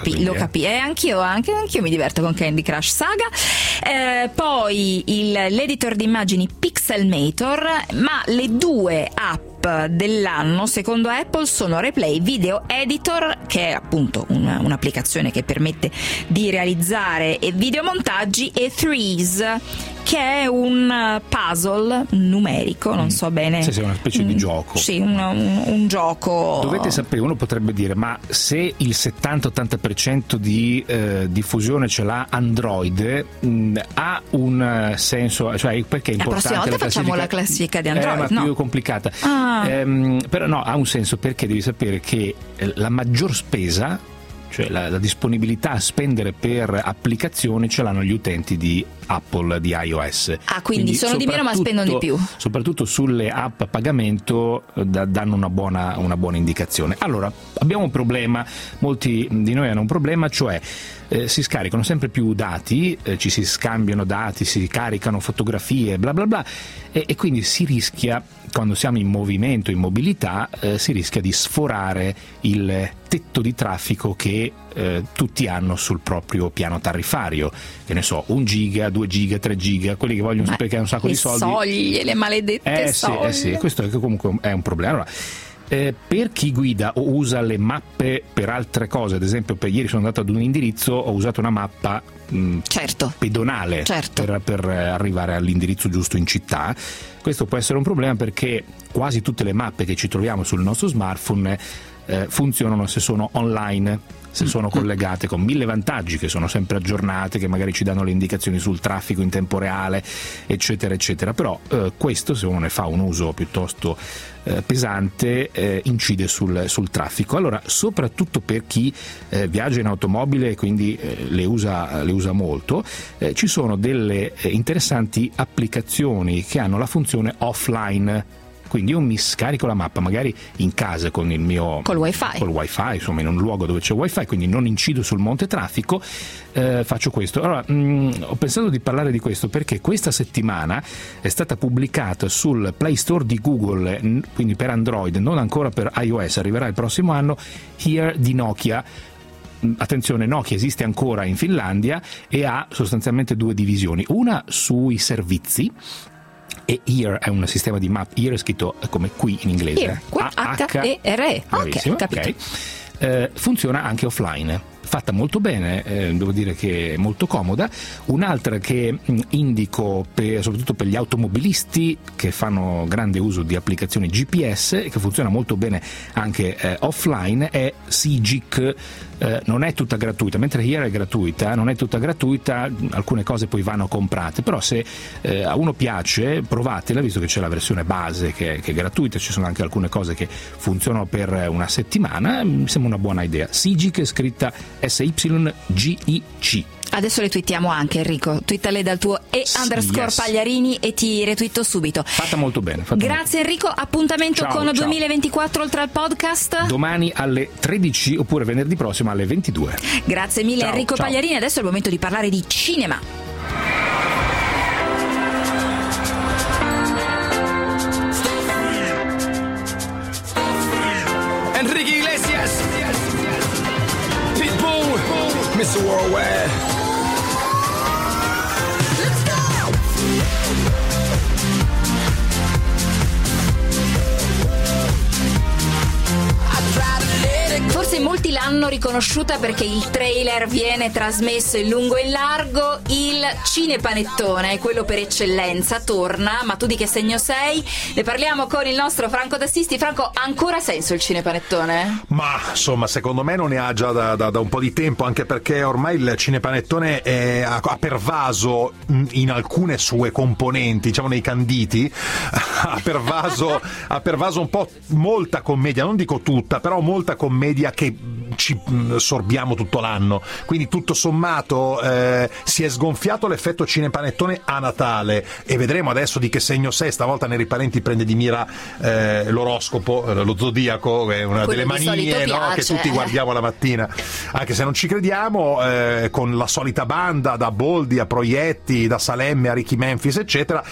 capito. Eh, anch'io, anche, anch'io mi diverto con Candy Crush Saga. Eh, poi il, l'editor di immagini Pixelmator, ma le due app dell'anno secondo Apple sono Replay Video Editor, che è appunto una, un'applicazione che permette di realizzare videomontaggi, e Threes, che è un puzzle numerico, non so bene. Sì, sì, una specie mm, di gioco. Sì, un, un, un gioco. Dovete sapere, uno potrebbe dire, ma se il settanta ottanta per cento di eh, diffusione ce l'ha Android, mh, ha un senso, cioè perché è importante? La prossima volta la facciamo la classifica di Android, eh, ma no? più complicata. Ah. Ehm, però no, ha un senso, perché devi sapere che la maggior spesa, cioè la, la disponibilità a spendere per applicazioni, ce l'hanno gli utenti di Apple, di iOS. Ah, quindi, quindi sono di meno ma spendono di più. Soprattutto sulle app a pagamento da, danno una buona, una buona indicazione. Allora, abbiamo un problema, molti di noi hanno un problema, cioè eh, si scaricano sempre più dati, eh, ci si scambiano dati, si caricano fotografie, bla bla bla, e, e quindi si rischia, quando siamo in movimento, in mobilità, eh, si rischia di sforare il tetto di traffico che eh, tutti hanno sul proprio piano tariffario. Che ne so, un giga, due giga, tre giga, quelli che vogliono sprecare un sacco le di soldi. Soglie, le maledette eh, soglie. Sì, eh sì, questo è comunque è un problema. Allora, eh, per chi guida o usa le mappe per altre cose, ad esempio per ieri sono andato ad un indirizzo, ho usato una mappa mh, certo. pedonale certo. per, per arrivare all'indirizzo giusto in città. Questo può essere un problema perché quasi tutte le mappe che ci troviamo sul nostro smartphone eh, funzionano se sono online, se sono collegate, con mille vantaggi, che sono sempre aggiornate, che magari ci danno le indicazioni sul traffico in tempo reale, eccetera eccetera. Però eh, questo, se uno ne fa un uso piuttosto eh, pesante, eh, incide sul, sul traffico. Allora, soprattutto per chi eh, viaggia in automobile e quindi eh, le usa, le usa molto, eh, ci sono delle eh, interessanti applicazioni che hanno la funzione offline. Quindi io mi scarico la mappa magari in casa con il mio col wifi, col wifi, insomma in un luogo dove c'è wifi, quindi non incido sul monte traffico, eh, faccio questo. Allora mh, ho pensato di parlare di questo perché questa settimana è stata pubblicata sul Play Store di Google, quindi per Android, non ancora per iOS, arriverà il prossimo anno, Here di Nokia. Attenzione, Nokia esiste ancora in Finlandia e ha sostanzialmente due divisioni, una sui servizi, e Here è un sistema di map. Here è scritto come qui in inglese, H E R E. Ok, capito. Okay. Eh, funziona anche offline, fatta molto bene, eh, devo dire che è molto comoda. Un'altra che mh, indico per, soprattutto per gli automobilisti che fanno grande uso di applicazioni G P S e che funziona molto bene anche eh, offline, è Seagic. Eh, non è tutta gratuita, mentre Here è gratuita, non è tutta gratuita, alcune cose poi vanno comprate, però se eh, a uno piace provatela, visto che c'è la versione base che, che è gratuita, ci sono anche alcune cose che funzionano per una settimana, mi sembra una buona idea. Seagic è scritta S Y G I C. Adesso le twittiamo anche, Enrico. Twittale dal tuo e underscore yes. Pagliarini e ti retwitto subito. Fatta molto bene. Fatta Grazie molto. Enrico, appuntamento ciao, con ciao. duemilaventiquattro oltre al podcast. Domani alle tredici oppure venerdì prossimo alle ventidue. Grazie mille ciao, Enrico ciao. Pagliarini, adesso è il momento di parlare di cinema. Enrique Iglesias, Pitbull, mister Worldwide. Forse molti l'hanno riconosciuta perché il trailer viene trasmesso in lungo e in largo. Il cinepanettone, quello per eccellenza, torna. Ma tu di che segno sei? Ne parliamo con il nostro Franco D'Assisti. Franco, ha ancora senso il cinepanettone? Ma insomma, secondo me non ne ha già da, da, da un po' di tempo, anche perché ormai il cinepanettone è, ha, ha pervaso in alcune sue componenti, diciamo nei canditi, ha pervaso, ha pervaso un po' molta commedia, non dico tutta, però molta commedia che ci sorbiamo tutto l'anno, quindi tutto sommato eh, si è sgonfiato l'effetto cinepanettone a Natale e vedremo adesso di che segno sei. Stavolta Neri Parenti prende di mira eh, l'oroscopo, lo zodiaco, è una quello delle manie, no, che tutti guardiamo la mattina, anche se non ci crediamo, eh, con la solita banda da Boldi a Proietti, da Salemme a Ricky Memphis eccetera.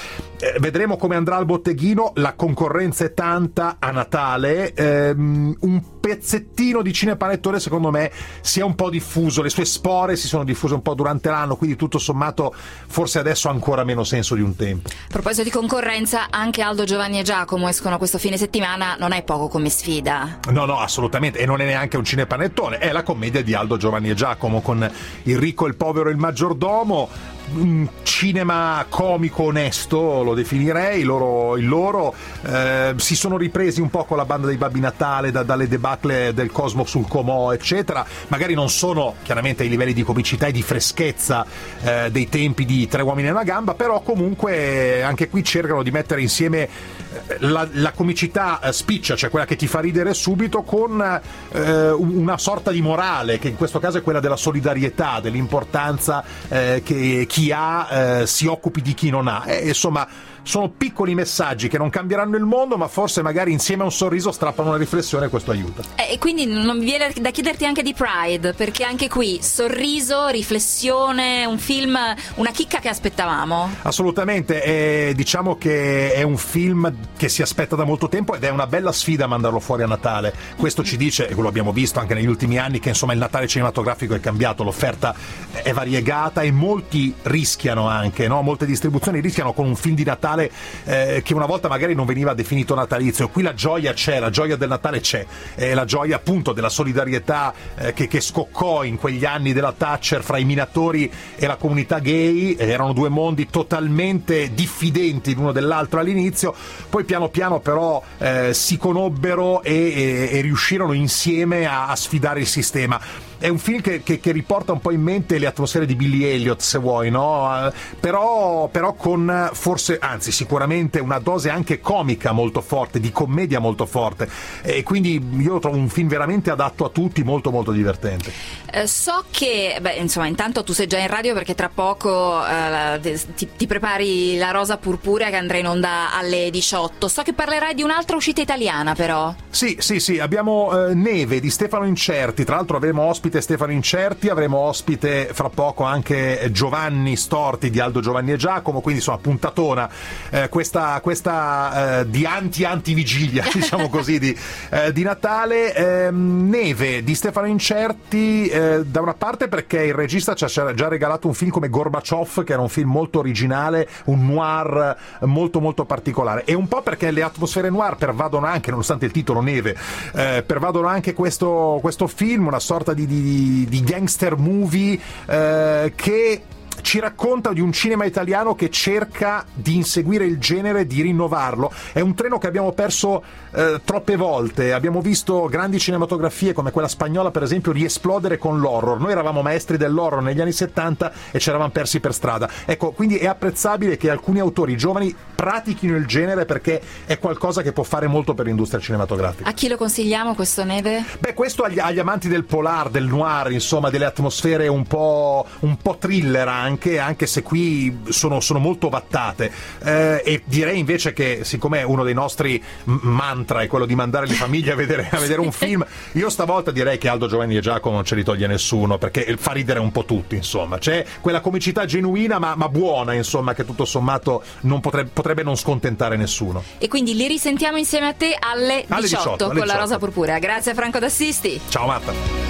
eh, vedremo come andrà al botteghino. La concorrenza è tanta a Natale, ehm, un pezzettino di cinepanettone secondo me si è un po' diffuso, le sue spore si sono diffuse un po' durante l'anno, quindi tutto sommato forse adesso ha ancora meno senso di un tempo. A proposito di concorrenza, anche Aldo, Giovanni e Giacomo escono questo fine settimana, non è poco come sfida. No, no, assolutamente, e non è neanche un cinepanettone, è la commedia di Aldo, Giovanni e Giacomo con il ricco, il povero e il maggiordomo. Un cinema comico onesto lo definirei, il loro, il loro eh, si sono ripresi un po' con la banda dei Babbi Natale da, dalle debacle del Cosmo sul Comò eccetera, magari non sono chiaramente ai livelli di comicità e di freschezza eh, dei tempi di Tre uomini e una gamba, però comunque anche qui cercano di mettere insieme la, la comicità spiccia, cioè quella che ti fa ridere subito, con eh, una sorta di morale che in questo caso è quella della solidarietà, dell'importanza eh, che chi ha eh, si occupi di chi non ha. E, insomma, sono piccoli messaggi che non cambieranno il mondo, ma forse magari insieme a un sorriso strappano una riflessione e questo aiuta. E quindi non mi viene da chiederti anche di Pride, perché anche qui sorriso, riflessione, un film, una chicca che aspettavamo. Assolutamente, e diciamo che è un film che si aspetta da molto tempo ed è una bella sfida mandarlo fuori a Natale. Questo ci dice, e lo abbiamo visto anche negli ultimi anni, che insomma il Natale cinematografico è cambiato, l'offerta è variegata e molti rischiano anche, no? Molte distribuzioni rischiano con un film di Natale Eh, che una volta magari non veniva definito natalizio. Qui la gioia c'è, la gioia del Natale c'è, è la gioia appunto della solidarietà eh, che, che scoccò in quegli anni della Thatcher fra i minatori e la comunità gay. Erano due mondi totalmente diffidenti l'uno dell'altro all'inizio, poi piano piano però eh, si conobbero e, e, e riuscirono insieme a, a sfidare il sistema. È un film che, che, che riporta un po' in mente le atmosfere di Billy Elliot, se vuoi, no? Uh, però, però con forse, anzi sicuramente una dose anche comica molto forte, di commedia molto forte, e quindi io lo trovo un film veramente adatto a tutti, molto molto divertente. Eh, so che, beh, insomma, intanto tu sei già in radio perché tra poco eh, ti, ti prepari La Rosa Purpurea che andrà in onda alle diciotto. So che parlerai di un'altra uscita italiana però. Sì, sì, sì, abbiamo eh, Neve di Stefano Incerti, tra l'altro avremo ospite Stefano Incerti, avremo ospite fra poco anche Giovanni Storti di Aldo, Giovanni e Giacomo, quindi insomma puntatona eh, questa, questa eh, di anti-anti-vigilia diciamo così di, eh, di Natale. eh, Neve di Stefano Incerti eh, da una parte perché il regista ci ha già regalato un film come Gorbaciov, che era un film molto originale, un noir molto molto particolare, e un po' perché le atmosfere noir pervadono anche, nonostante il titolo Neve, eh, pervadono anche questo, questo film, una sorta di, di Di, di gangster movie eh, che ci racconta di un cinema italiano che cerca di inseguire il genere, di rinnovarlo. È un treno che abbiamo perso eh, troppe volte. Abbiamo visto grandi cinematografie come quella spagnola, per esempio, riesplodere con l'horror. Noi eravamo maestri dell'horror negli anni settanta e ci eravamo persi per strada. Ecco, quindi è apprezzabile che alcuni autori giovani pratichino il genere, perché è qualcosa che può fare molto per l'industria cinematografica. A chi lo consigliamo questo, Neve? Beh, questo agli, agli amanti del polar, del noir, insomma, delle atmosfere un po', un po' thriller anche, anche se qui sono, sono molto vattate. Eh, e direi invece che, siccome uno dei nostri mantra è quello di mandare le famiglie a vedere, a vedere un film, io stavolta direi che Aldo, Giovanni e Giacomo non ce li toglie nessuno, perché fa ridere un po' tutti, insomma. C'è quella comicità genuina ma, ma buona, insomma, che tutto sommato non potrebbe, potrebbe non scontentare nessuno. E quindi li risentiamo insieme a te alle diciotto, alle diciotto con alle La Rosa Purpurea. Grazie Franco D'Assisti. Ciao Marta.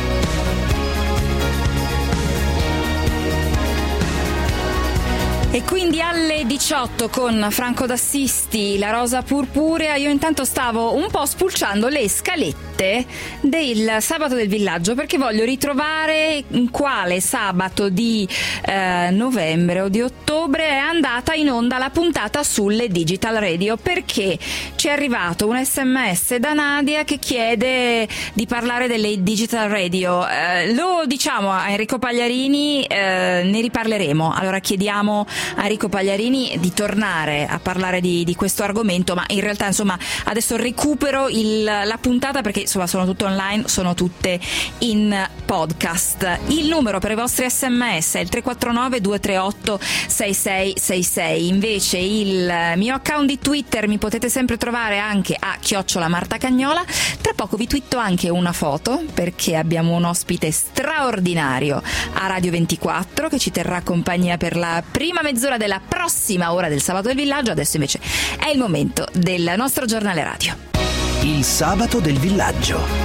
E quindi alle diciotto con Franco D'Assisti, La Rosa Purpurea. Io intanto stavo un po' spulciando le scalette del Sabato del Villaggio, perché voglio ritrovare in quale sabato di eh, novembre o di ottobre è andata in onda la puntata sulle digital radio, perché ci è arrivato un sms da Nadia che chiede di parlare delle digital radio. Eh, lo diciamo a Enrico Pagliarini, eh, ne riparleremo. Allora chiediamo a Enrico Pagliarini di tornare a parlare di, di questo argomento, ma in realtà insomma adesso recupero il, la puntata, perché insomma sono tutte online, sono tutte in podcast. Il numero per i vostri sms è il tre quattro nove due tre otto sei sei sei sei. Invece il mio account di Twitter mi potete sempre trovare anche a chiocciola Marta Cagnola. Tra poco vi twitto anche una foto, perché abbiamo un ospite straordinario a Radio ventiquattro che ci terrà compagnia per la prima mezz'ora della prossima ora del Sabato del Villaggio. Adesso invece è il momento del nostro giornale radio. Il Sabato del Villaggio.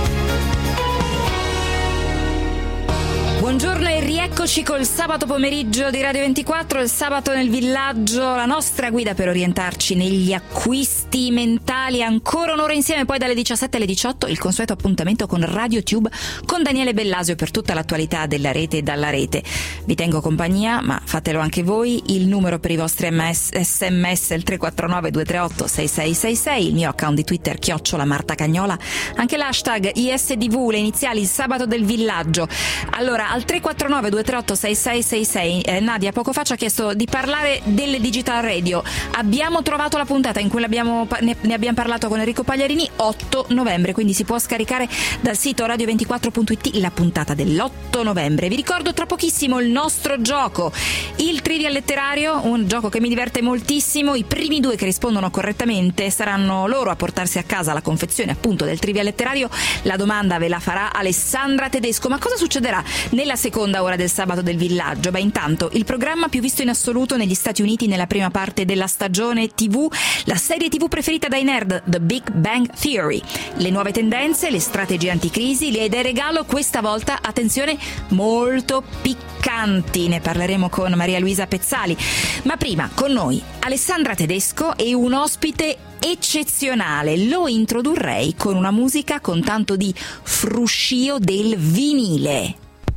Buongiorno e rieccoci col sabato pomeriggio di Radio ventiquattro, il sabato nel villaggio, la nostra guida per orientarci negli acquisti mentali. Ancora un'ora insieme, poi dalle diciassette alle diciotto il consueto appuntamento con RadioTube con Daniele Bellasio per tutta l'attualità della rete e dalla rete. Vi tengo compagnia, ma fatelo anche voi. Il numero per i vostri sms è il tre quattro nove due tre otto sei sei sei sei, il mio account di Twitter chiocciola Marta Cagnola, anche l'hashtag I S D V, le iniziali, il sabato del villaggio. Allora, al tre quattro nove due tre otto sei sei sei sei eh, Nadia poco fa ci ha chiesto di parlare delle digital radio. Abbiamo trovato la puntata in cui abbiamo, ne, ne abbiamo parlato con Enrico Pagliarini, otto novembre, quindi si può scaricare dal sito radio ventiquattro punto it la puntata dell'otto novembre. Vi ricordo tra pochissimo il nostro gioco, il Trivial Letterario, un gioco che mi diverte moltissimo. I primi due che rispondono correttamente saranno loro a portarsi a casa la confezione appunto del Trivial Letterario. La domanda ve la farà Alessandra Tedesco. Ma cosa succederà nella seconda ora del sabato del villaggio? Beh, intanto il programma più visto in assoluto negli Stati Uniti nella prima parte della stagione tivù, la serie tivù preferita dai nerd, The Big Bang Theory, le nuove tendenze, le strategie anticrisi, le idee regalo, questa volta, attenzione, molto piccanti. Ne parleremo con Maria Luisa Pezzali. Ma prima, con noi Alessandra Tedesco e un ospite eccezionale. Lo introdurrei con una musica con tanto di fruscio del vinile.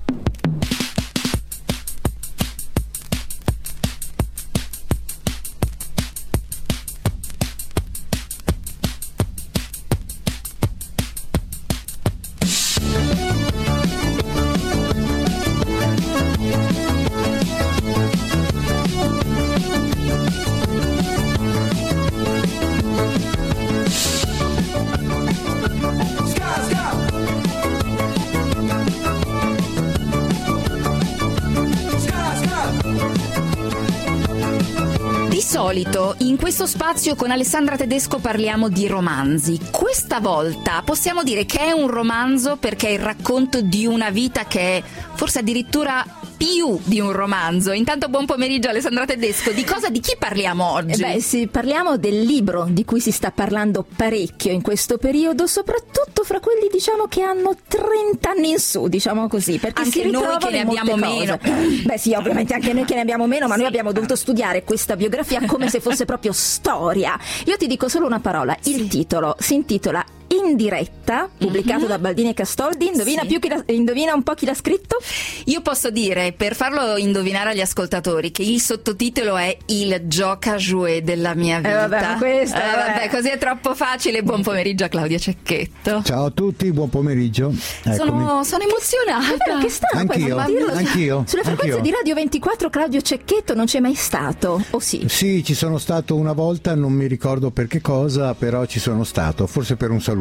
Solito, in questo spazio con Alessandra Tedesco parliamo di romanzi. Questa volta possiamo dire che è un romanzo perché è il racconto di una vita che è forse addirittura più di un romanzo. Intanto buon pomeriggio Alessandra Tedesco. Di cosa, di chi parliamo oggi? Eh beh, sì, parliamo del libro di cui si sta parlando parecchio in questo periodo, soprattutto fra quelli diciamo che hanno trenta anni in su, diciamo così, perché anche si noi che ne abbiamo meno. Beh sì, ovviamente anche noi che ne abbiamo meno, ma sì, noi abbiamo dovuto studiare questa biografia come se fosse proprio storia. Io ti dico solo una parola, il sì. titolo si intitola In diretta, pubblicato uh-huh. da Baldini e Castoldi. Indovina, sì. più chi la, indovina un po' chi l'ha scritto? Io posso dire, per farlo indovinare agli ascoltatori, che il sottotitolo è Il gioca jouet della mia vita. Eh vabbè, questo, eh, vabbè, così è troppo facile. Buon pomeriggio a Claudia Cecchetto. Ciao a tutti, buon pomeriggio. Sono, sono emozionata. Che sta? Anch'io, anch'io. Sulle frequenze anch'io. di Radio ventiquattro Claudio Cecchetto non c'è mai stato, o sì? Sì, ci sono stato una volta, non mi ricordo per che cosa, però ci sono stato, forse per un saluto.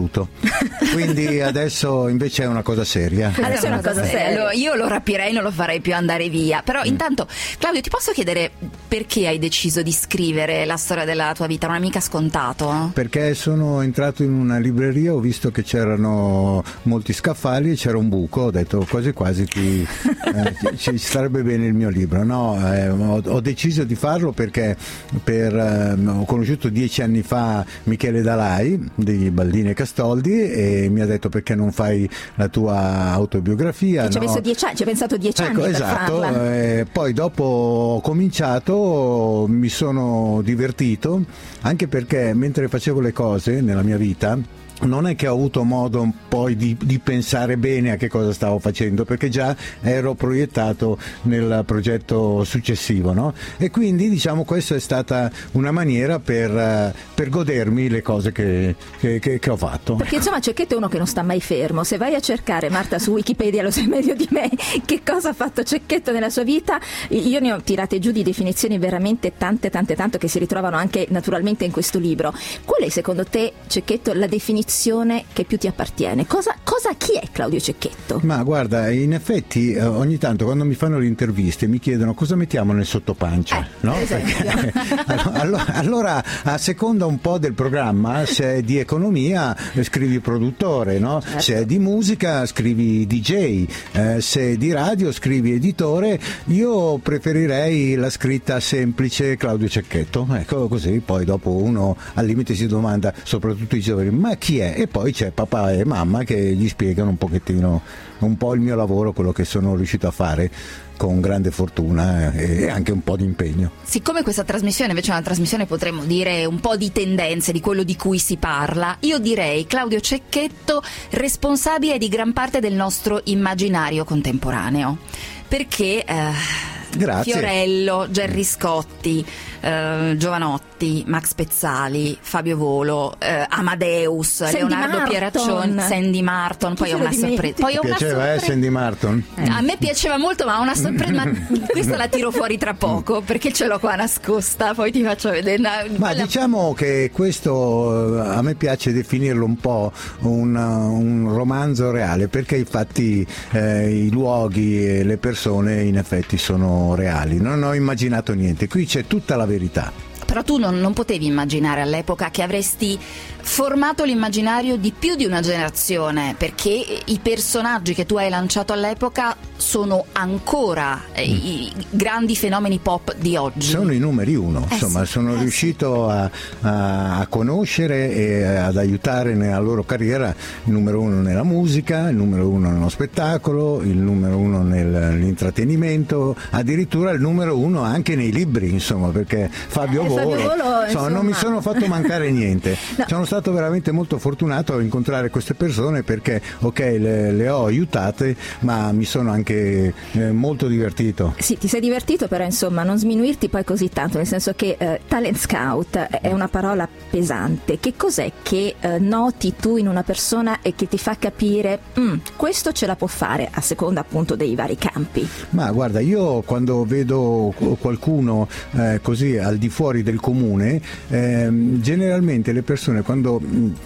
Quindi adesso invece è una cosa seria. Adesso è una cosa seria. Allora, io lo rapirei, non lo farei più andare via. Però mm. intanto, Claudio, ti posso chiedere perché hai deciso di scrivere la storia della tua vita? Non è mica scontato. Eh? Perché sono entrato in una libreria, ho visto che c'erano molti scaffali e c'era un buco, ho detto quasi quasi ti, eh, ci starebbe bene il mio libro. No, eh, ho, ho deciso di farlo perché per, eh, ho conosciuto dieci anni fa Michele Dalai di Baldini e Castoldi e mi ha detto perché non fai la tua autobiografia. Che ci no? ha messo dieci anni, ci ha pensato dieci ecco, anni esatto, per farla. Eh, poi dopo ho cominciato, mi sono divertito, anche perché mentre facevo le cose nella mia vita non è che ho avuto modo poi di, di pensare bene a che cosa stavo facendo, perché già ero proiettato nel progetto successivo, no? E quindi diciamo questa è stata una maniera per, per godermi le cose che, che, che, che ho fatto. Perché insomma Cecchetto è uno che non sta mai fermo. Se vai a cercare, Marta, su Wikipedia, lo sai meglio di me, che cosa ha fatto Cecchetto nella sua vita, io ne ho tirate giù di definizioni veramente tante tante tante che si ritrovano anche naturalmente in questo libro. Qual è secondo te, Cecchetto, la definizione tradizione che più ti appartiene. Cosa, cosa chi è Claudio Cecchetto? Ma guarda, in effetti eh, ogni tanto quando mi fanno le interviste mi chiedono cosa mettiamo nel sottopancia, eh, no? Perché, allora, allora a seconda un po' del programma, se è di economia scrivi produttore, no? Certo. Se è di musica scrivi D J, eh, se è di radio scrivi editore. Io preferirei la scritta semplice Claudio Cecchetto, ecco, così poi dopo uno al limite si domanda, soprattutto i giovani, ma chi è? E poi c'è papà e mamma che gli spiegano un pochettino un po' il mio lavoro, quello che sono riuscito a fare con grande fortuna e anche un po' di impegno. Siccome questa trasmissione invece è una trasmissione, potremmo dire, un po' di tendenze, di quello di cui si parla, io direi Claudio Cecchetto responsabile di gran parte del nostro immaginario contemporaneo, perché eh, Grazie. Fiorello, Gerry Scotti, eh, Giovanotti, Max Pezzali, Fabio Volo, eh, Amadeus, Sandy Leonardo Marton. Pieraccioni, Sandy Marton. Poi Chi ho se lo una sorpresa. Poi ho una Piaceva, eh, sorpresa. Sandy Marton? A me piaceva molto, ma ho una sorpresa. Ma questa la tiro fuori tra poco perché ce l'ho qua nascosta. Poi ti faccio vedere. Una, Ma quella... diciamo che questo a me piace definirlo un po' un, un romanzo reale, perché infatti eh, i luoghi e le persone in effetti sono reali. Non ho immaginato niente, qui c'è tutta la verità. Però tu non, non potevi immaginare all'epoca che avresti formato l'immaginario di più di una generazione, perché i personaggi che tu hai lanciato all'epoca sono ancora eh, mm. i grandi fenomeni pop di oggi. Sono i numeri uno, eh insomma, sì, sono eh riuscito sì. a, a, a conoscere e ad aiutare nella loro carriera il numero uno nella musica, il numero uno nello spettacolo, il numero uno nel, nell'intrattenimento, addirittura il numero uno anche nei libri, insomma, perché Fabio Eh, Volo, Fabio Volo, insomma, insomma. non mi sono fatto mancare niente. No. Sono stato veramente molto fortunato a incontrare queste persone perché, ok, le, le ho aiutate, ma mi sono anche eh, molto divertito. Sì, ti sei divertito, però insomma non sminuirti poi così tanto, nel senso che eh, talent scout è una parola pesante. Che cos'è che eh, noti tu in una persona e che ti fa capire mm, questo ce la può fare, a seconda appunto dei vari campi? Ma guarda, io quando vedo qualcuno eh, così al di fuori del comune, eh, generalmente le persone quando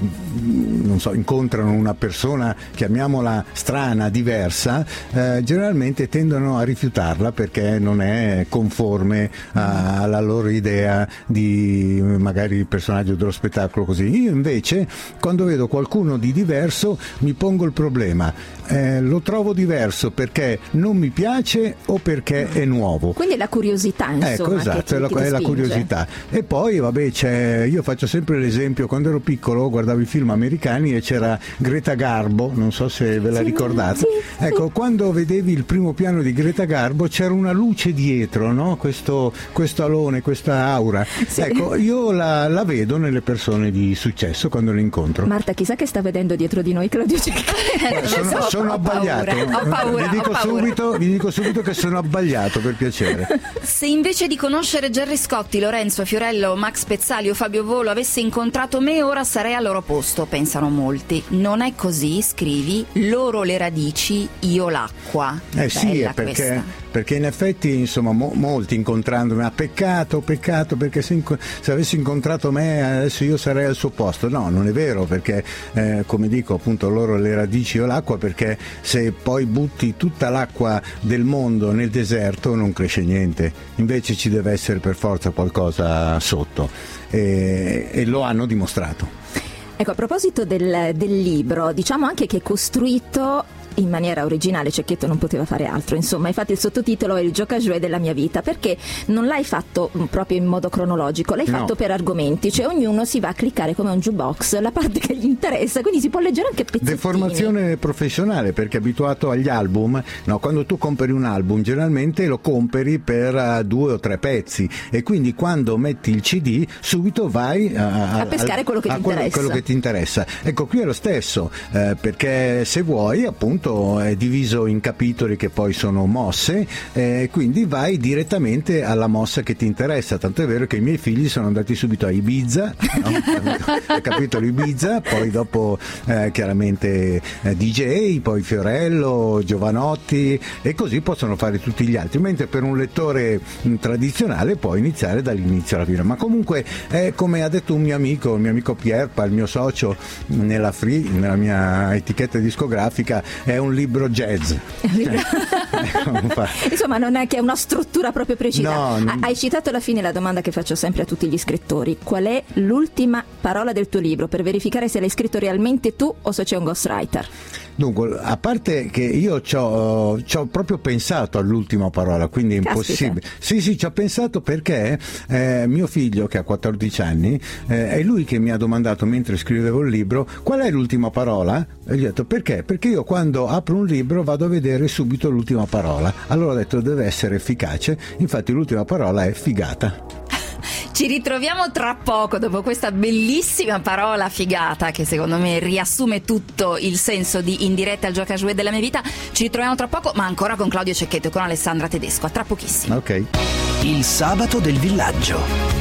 non so, incontrano una persona, chiamiamola strana, diversa, eh, generalmente tendono a rifiutarla perché non è conforme a, alla loro idea di magari il personaggio dello spettacolo così. Io invece quando vedo qualcuno di diverso mi pongo il problema, eh, lo trovo diverso perché non mi piace o perché è nuovo. Quindi la curiosità, insomma, ecco, esatto, che ti, è la, che ti è la spinge. curiosità. E poi vabbè, c'è, io faccio sempre l'esempio, quando ero piccolo guardavo i film americani e c'era Greta Garbo, non so se ve la Sì, ricordate, sì, sì. ecco, quando vedevi il primo piano di Greta Garbo c'era una luce dietro, no? questo, questo alone, questa aura, Sì. ecco, io la, la vedo nelle persone di successo quando le incontro. Marta, chissà che sta vedendo dietro di noi Claudio Cecchetto. Non sono, so, sono ho abbagliato, paura, ho paura, vi, dico ho paura. subito, vi dico subito che sono abbagliato, per piacere. Se invece di conoscere Gerry Scotti, Lorenzo Fiorello, Max Pezzali o Fabio Volo avesse incontrato me, ora sarei al loro posto, pensano molti. Non è così, scrivi, loro le radici, io l'acqua. Eh sì, Bella è perché, questa. perché in effetti insomma mo, molti incontrandomi, ah, peccato, peccato, perché se, inco- se avessi incontrato me adesso io sarei al suo posto. No, non è vero, perché eh, come dico appunto loro le radici io l'acqua, perché se poi butti tutta l'acqua del mondo nel deserto non cresce niente, invece ci deve essere per forza qualcosa sotto e, e lo hanno dimostrato. Ecco, a proposito del, del libro, diciamo anche che è costruito in maniera originale, Cecchetto non poteva fare altro, insomma, infatti il sottotitolo è Il gioca-jouet della mia vita, perché non l'hai fatto proprio in modo cronologico, l'hai No. fatto per argomenti, cioè ognuno si va a cliccare come un jukebox la parte che gli interessa, quindi si può leggere anche pezzettini. Deformazione professionale, perché abituato agli album, no, quando tu compri un album generalmente lo compri per uh, due o tre pezzi e quindi quando metti il C D subito vai a, A pescare quello che a ti quello, interessa. quello che ti interessa. Ecco, qui è lo stesso, eh, perché se vuoi appunto appunto è diviso in capitoli che poi sono mosse, eh, quindi vai direttamente alla mossa che ti interessa, tanto è vero che i miei figli sono andati subito a Ibiza, no? capitolo Ibiza, poi dopo eh, chiaramente eh, D J, poi Fiorello, Giovanotti, e così possono fare tutti gli altri, mentre per un lettore mh, tradizionale può iniziare dall'inizio alla fine. Ma comunque è come ha detto un mio amico, il mio amico Pierpa, il mio socio nella Free, nella mia etichetta discografica, è un libro jazz. Insomma, non è che è una struttura proprio precisa. No, non... Hai citato alla fine la domanda che faccio sempre a tutti gli scrittori: qual è l'ultima parola del tuo libro, per verificare se l'hai scritto realmente tu o se c'è un ghostwriter? Dunque, a parte che io ci ho proprio pensato all'ultima parola, quindi è impossibile. Caspita. Sì, sì, ci ho pensato perché eh, mio figlio, che ha quattordici anni, eh, è lui che mi ha domandato mentre scrivevo il libro qual è l'ultima parola, e gli ho detto perché? Perché io quando apro un libro vado a vedere subito l'ultima parola. Allora ho detto deve essere efficace, infatti l'ultima parola è figata. Ci ritroviamo tra poco dopo questa bellissima parola figata, che secondo me riassume tutto il senso di In diretta al Gioca Jouet della mia vita. Ci ritroviamo tra poco, ma ancora con Claudio Cecchetto e con Alessandra Tedesco. A tra pochissimo. Ok. Il sabato del villaggio.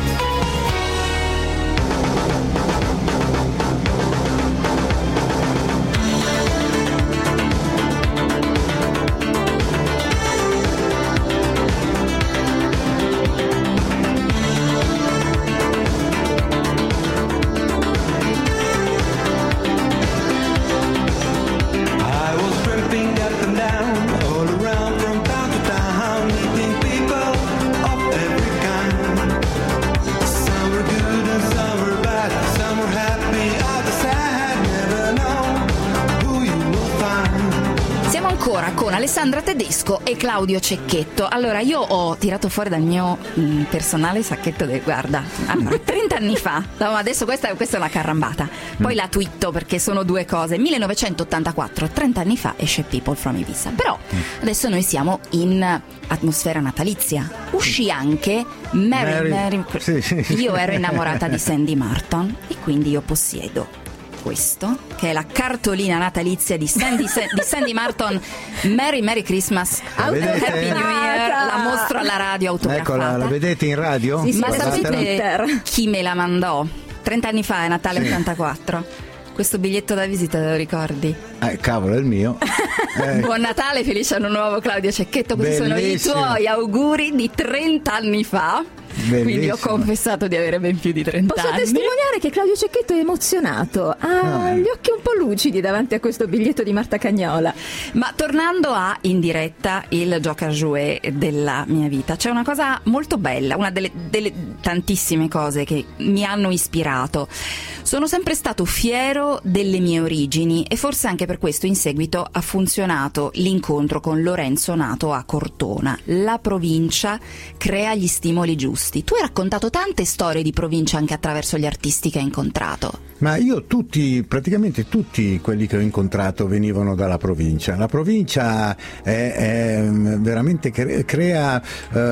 Alessandra Tedesco e Claudio Cecchetto. Allora, io ho tirato fuori dal mio mh, personale sacchetto del guarda, allora, trenta anni fa, no, adesso questa, questa è una carrambata, poi mm. la twitto perché sono due cose. Millenovecentottantaquattro, trenta anni fa esce People from Ibiza, però mm. adesso noi siamo in atmosfera natalizia. Uscì anche Mary, Mary, Mary sì, sì, sì. Io ero innamorata di Sandy Martin e quindi io possiedo questo, che è la cartolina natalizia di Sandy, di Sandy Martin, Merry Merry Christmas, Happy New Year. La mostro alla radio autografata. Eccola, la vedete in radio? Sì, sì, ma sapete chi me la mandò? trenta anni fa, è Natale sì. ottantaquattro. Questo biglietto da visita, te lo ricordi? Eh, cavolo, è il mio. Eh. Buon Natale, felice anno nuovo, Claudio Cecchetto. Questi Bellissimo. sono i tuoi auguri di trenta anni fa. Bellissimo. Quindi ho confessato di avere ben più di trenta Posso anni. Posso testimoniare che Claudio Cecchetto è emozionato, ha ah. gli occhi un po' lucidi davanti a questo biglietto di Marta Cagnola. Ma tornando a In diretta, il Gioca Jouet della mia vita, c'è una cosa molto bella, una delle, delle tantissime cose che mi hanno ispirato. Sono sempre stato fiero delle mie origini e forse anche per questo in seguito ha funzionato l'incontro con Lorenzo nato a Cortona. La provincia crea gli stimoli giusti. Tu hai raccontato tante storie di provincia anche attraverso gli artisti che hai incontrato. Ma io tutti, praticamente tutti quelli che ho incontrato venivano dalla provincia. La provincia è, è veramente cre- crea,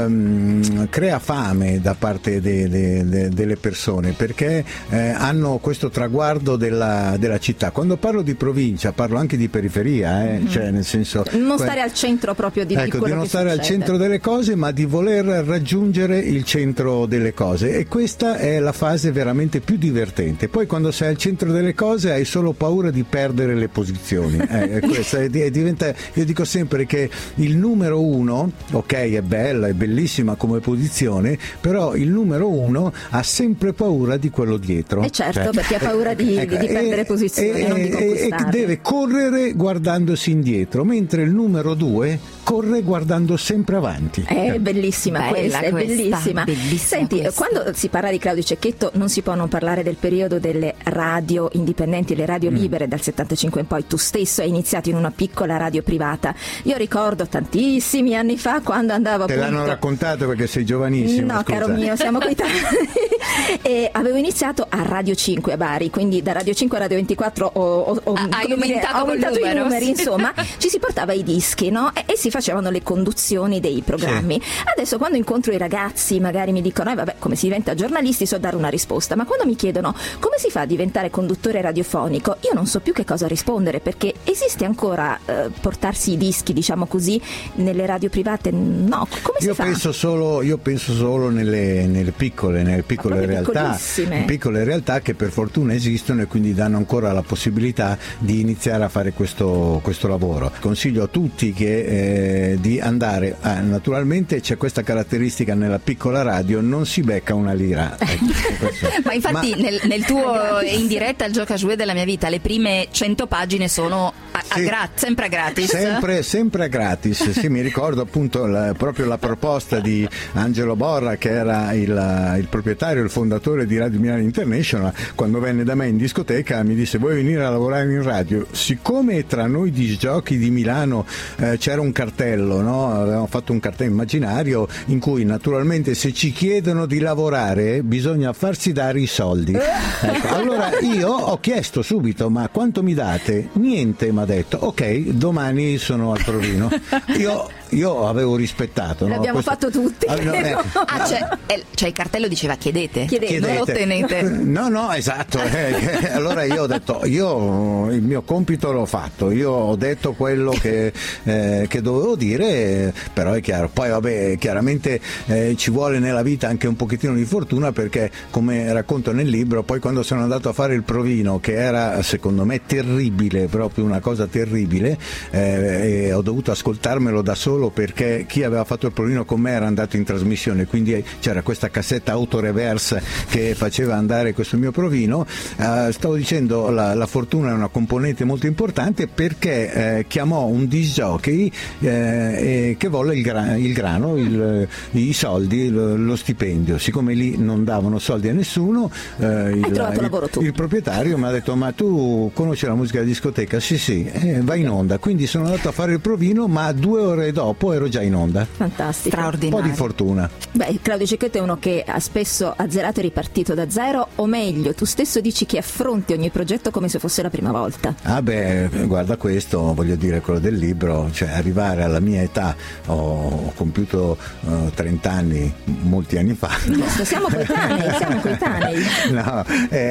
um, crea fame da parte de, de, de, delle persone, perché eh, hanno questo traguardo della, della città. Quando parlo di provincia parlo anche di periferia, eh? mm-hmm. cioè nel senso non que- stare al centro proprio di, ecco, di quello di non che stare succede. al centro delle cose, ma di voler raggiungere il centro delle cose, e questa è la fase veramente più divertente. Poi quando sei al centro delle cose hai solo paura di perdere le posizioni. Eh, questa è, è diventa, io dico sempre che il numero uno, ok, è bella, è bellissima come posizione, però il numero uno ha sempre paura di quello dietro. E certo, cioè, perché ha paura di, ecco, di perdere e, posizioni, e, non di e deve correre guardandosi indietro, mentre il numero due corre guardando sempre avanti. È bellissima Bella questa, è questa, bellissima. bellissima Senti, questa. quando si parla di Claudio Cecchetto non si può non parlare del periodo delle radio indipendenti, le radio libere, mm. dal settantacinque in poi. Tu stesso hai iniziato in una piccola radio privata. Io ricordo tantissimi anni fa quando andavo Te appunto... l'hanno raccontato perché sei giovanissimo. No, scusa. caro mio, siamo coetanei. E avevo iniziato a Radio cinque a Bari, quindi da Radio cinque a Radio ventiquattro ho, ho, ho, ah, hai dire, aumentato, ho aumentato i numero, numeri, sì. insomma, ci si portava i dischi, no? E, e si facevano le conduzioni dei programmi. Sì. Adesso quando incontro i ragazzi magari mi dicono eh vabbè, come si diventa giornalisti, so dare una risposta, ma quando mi chiedono come si fa a diventare conduttore radiofonico, io non so più che cosa rispondere, perché esiste ancora eh, portarsi i dischi, diciamo così, nelle radio private? No, come si io fa? Penso solo, io penso solo nelle, nelle piccole, nelle piccole realtà, piccole realtà che per fortuna esistono e quindi danno ancora la possibilità di iniziare a fare questo, questo lavoro. Consiglio a tutti che, eh, di andare, ah, naturalmente c'è questa caratteristica nella piccola radio, non si becca una lira. Ma infatti Ma... Nel, nel tuo in diretta al Gioca Jouet della mia vita le prime cento pagine sono a, a sì. gra- sempre a gratis. Sempre, sempre a gratis, sì, mi ricordo appunto la, proprio la proposta di Angelo Borra, che era il, il proprietario, il fondatore di Radio Milano International, quando venne da me in discoteca mi disse: vuoi venire a lavorare in radio? Siccome tra noi disgiochi di Milano eh, c'era un cartello, no? Avevamo fatto un cartello immaginario in cui naturalmente se ci chiedono di lavorare bisogna farsi dare i soldi. Ecco, allora io ho chiesto subito: ma quanto mi date? Niente, mi ha detto. Ok, domani sono al provino. Io Io avevo rispettato. L'abbiamo no? Questo... fatto tutti. Ah, no, eh. ah, cioè, eh, cioè il cartello diceva chiedete, chiedete. non lo ottenete. No, no, esatto. Eh, allora io ho detto, io il mio compito l'ho fatto, io ho detto quello che, eh, che dovevo dire, però è chiaro. Poi vabbè, chiaramente eh, ci vuole nella vita anche un pochettino di fortuna, perché come racconto nel libro, poi quando sono andato a fare il provino, che era secondo me terribile, proprio una cosa terribile, eh, e ho dovuto ascoltarmelo da solo, perché chi aveva fatto il provino con me era andato in trasmissione, quindi c'era questa cassetta autoreverse che faceva andare questo mio provino. Uh, stavo dicendo, la, la fortuna è una componente molto importante, perché eh, chiamò un disc jockey eh, che volle il, gra- il grano, il, i soldi, lo, lo stipendio. Siccome lì non davano soldi a nessuno, eh, il, il, il proprietario mi ha detto: ma tu conosci la musica da discoteca? Sì, sì, eh, vai in onda. Quindi sono andato a fare il provino, ma due ore dopo ero già in onda. Fantastico. Straordinario. Un po' di fortuna. Beh, Claudio Cecchetto è uno che ha spesso azzerato e ripartito da zero, o meglio, tu stesso dici che affronti ogni progetto come se fosse la prima volta. Ah beh, guarda, questo, voglio dire, quello del libro, cioè arrivare alla mia età, ho, ho compiuto uh, trenta anni, molti anni fa. Giusto, siamo coetanei, siamo coetanei. No,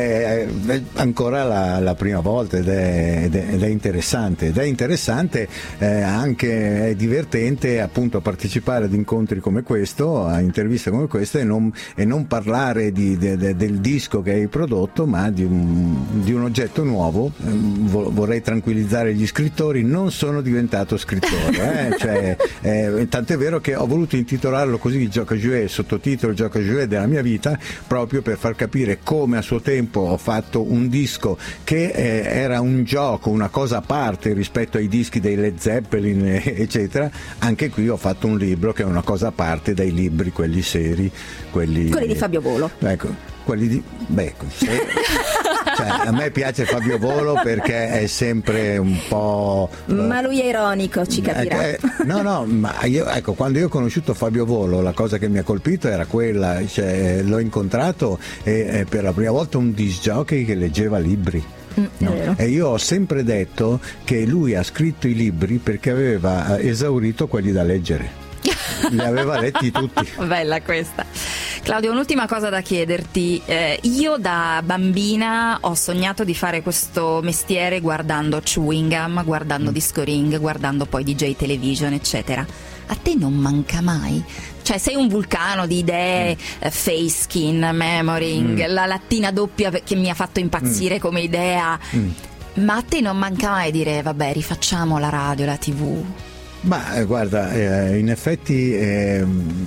è, è ancora la, la prima volta ed è, ed è, ed è interessante, ed è interessante eh, anche, è divertente appunto partecipare ad incontri come questo, a interviste come queste, e non, e non parlare di, de, de, del disco che hai prodotto, ma di un, di un oggetto nuovo. Vorrei tranquillizzare gli scrittori: non sono diventato scrittore, eh? Cioè, eh, tant'è vero che ho voluto intitolarlo così, Gioca Jouet, sottotitolo Gioca Jouet della mia vita, proprio per far capire come a suo tempo ho fatto un disco che eh, era un gioco, una cosa a parte rispetto ai dischi dei Led Zeppelin eccetera. Anche qui ho fatto un libro che è una cosa a parte dai libri, quelli seri, quelli, quelli di Fabio Volo. Ecco, quelli di beh, se, cioè, a me piace Fabio Volo perché è sempre un po'. Ma lui è ironico, ci capirà. Eh, no, no, ma io, ecco, quando io ho conosciuto Fabio Volo, la cosa che mi ha colpito era quella, cioè, l'ho incontrato e, e per la prima volta un disc jockey che leggeva libri. No. E io ho sempre detto che lui ha scritto i libri perché aveva esaurito quelli da leggere. Li aveva letti tutti. Bella questa. Claudio, un'ultima cosa da chiederti. Eh, io da bambina ho sognato di fare questo mestiere guardando Chewing Gum, guardando mm. Disco Ring, guardando poi D J Television, eccetera. A te non manca mai? Cioè, sei un vulcano di idee, mm. eh, face skin, memoring, mm. la lattina doppia che mi ha fatto impazzire mm. come idea. Mm. Ma a te non manca mai dire: vabbè, rifacciamo la radio, la tivù? Ma eh, guarda, eh, in effetti eh,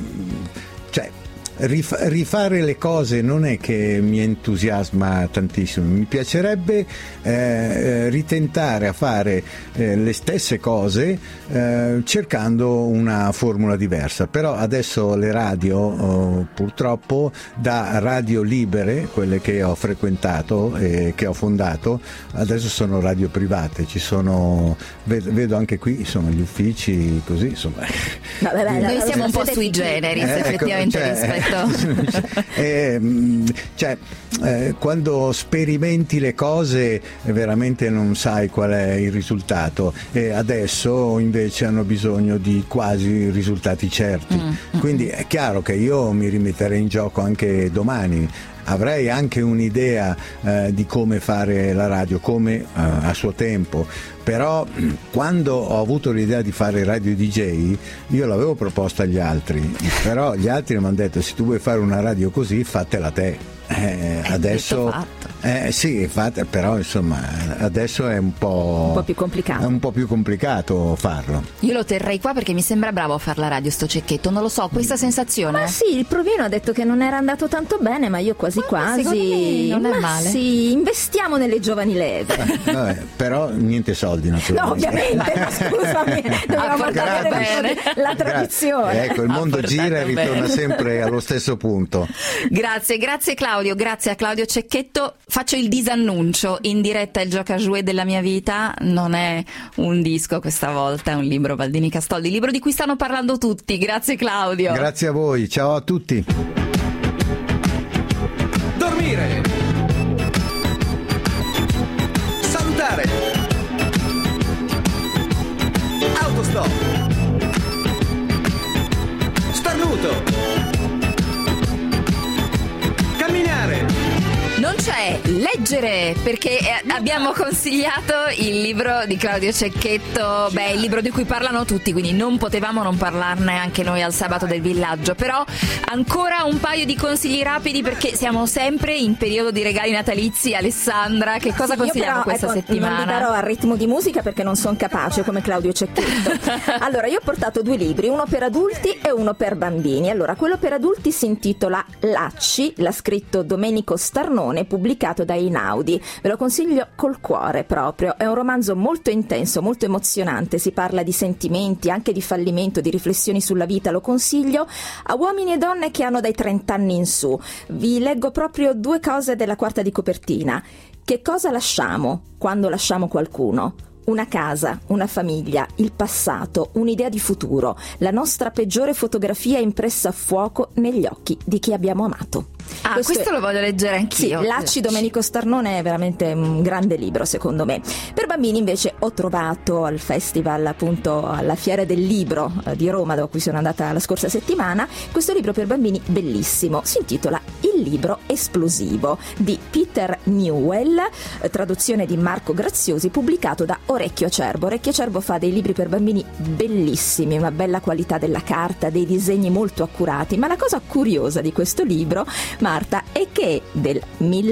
cioè Rif- rifare le cose non è che mi entusiasma tantissimo. Mi piacerebbe eh, ritentare a fare eh, le stesse cose eh, cercando una formula diversa. Però adesso le radio, oh, purtroppo, da radio libere, quelle che ho frequentato e che ho fondato, adesso sono radio private. Ci sono, vedo, vedo anche qui, insomma, gli uffici così, insomma. No, vabbè, noi siamo un po' sui generis, eh, effettivamente, ecco, cioè, rispetto certo. eh, cioè, eh, quando sperimenti le cose veramente non sai qual è il risultato, e adesso invece hanno bisogno di quasi risultati certi. Mm. Quindi è chiaro che io mi rimetterei in gioco anche domani. Avrei anche un'idea eh, di come fare la radio, come eh, a suo tempo, però quando ho avuto l'idea di fare radio D J io l'avevo proposta agli altri, però gli altri mi hanno detto: se tu vuoi fare una radio così, fatela te. Eh, adesso eh, sì, fate, però insomma adesso è un po', un po' più complicato. È un po' più complicato farlo. Io lo terrei qua perché mi sembra bravo a fare la radio sto Cecchetto, non lo so, questa sensazione. Ma sì, il provino ha detto che non era andato tanto bene, ma io quasi ma quasi non è ma male. Sì, investiamo nelle giovani leve. Eh, vabbè, però niente soldi naturalmente. No, ovviamente, ma scusami, dobbiamo mantenere bene. la tradizione. Ecco, il mondo Ha gira e portato ritorna bene. sempre allo stesso punto. Grazie, grazie Claudio, grazie a Claudio Cecchetto. Faccio il disannuncio in diretta: il Gioca Jouet della mia vita non è un disco questa volta, è un libro, Baldini Castoldi, libro di cui stanno parlando tutti. Grazie Claudio. Grazie a voi, ciao a tutti. Dormire. Salutare. Autostop. Starnuto. Camminare. Non c'è leggere, perché eh, abbiamo consigliato il libro di Claudio Cecchetto, beh, il libro di cui parlano tutti, quindi non potevamo non parlarne anche noi al Sabato del Villaggio. Però ancora un paio di consigli rapidi, perché siamo sempre in periodo di regali natalizi. Alessandra, che cosa Sì, consigliamo io però, questa ecco, settimana? Non li darò al ritmo di musica perché non sono capace come Claudio Cecchetto. Allora, io ho portato due libri, uno per adulti e uno per bambini. Allora, quello per adulti si intitola Lacci, l'ha scritto Domenico Starnone, pubblicato da Einaudi. Ve lo consiglio col cuore proprio. È un romanzo molto intenso, molto emozionante. Si parla di sentimenti, anche di fallimento, di riflessioni sulla vita. Lo consiglio a uomini e donne che hanno dai trenta anni in su. Vi leggo proprio due cose della quarta di copertina. Che cosa lasciamo quando lasciamo qualcuno? Una casa, una famiglia, il passato, un'idea di futuro, la nostra peggiore fotografia impressa a fuoco negli occhi di chi abbiamo amato. Ah, questo, questo è... lo voglio leggere anch'io. Sì, Lacci, Domenico Starnone è veramente un grande libro secondo me. Per bambini invece ho trovato al festival, appunto alla Fiera del Libro di Roma, dove cui sono andata la scorsa settimana, questo libro per bambini bellissimo. Si intitola Il libro esplosivo di Peter Newell, traduzione di Marco Graziosi, pubblicato da Orecchio Acerbo. Orecchio Acerbo fa dei libri per bambini bellissimi, una bella qualità della carta, dei disegni molto accurati, ma la cosa curiosa di questo libro, Marta, è che è del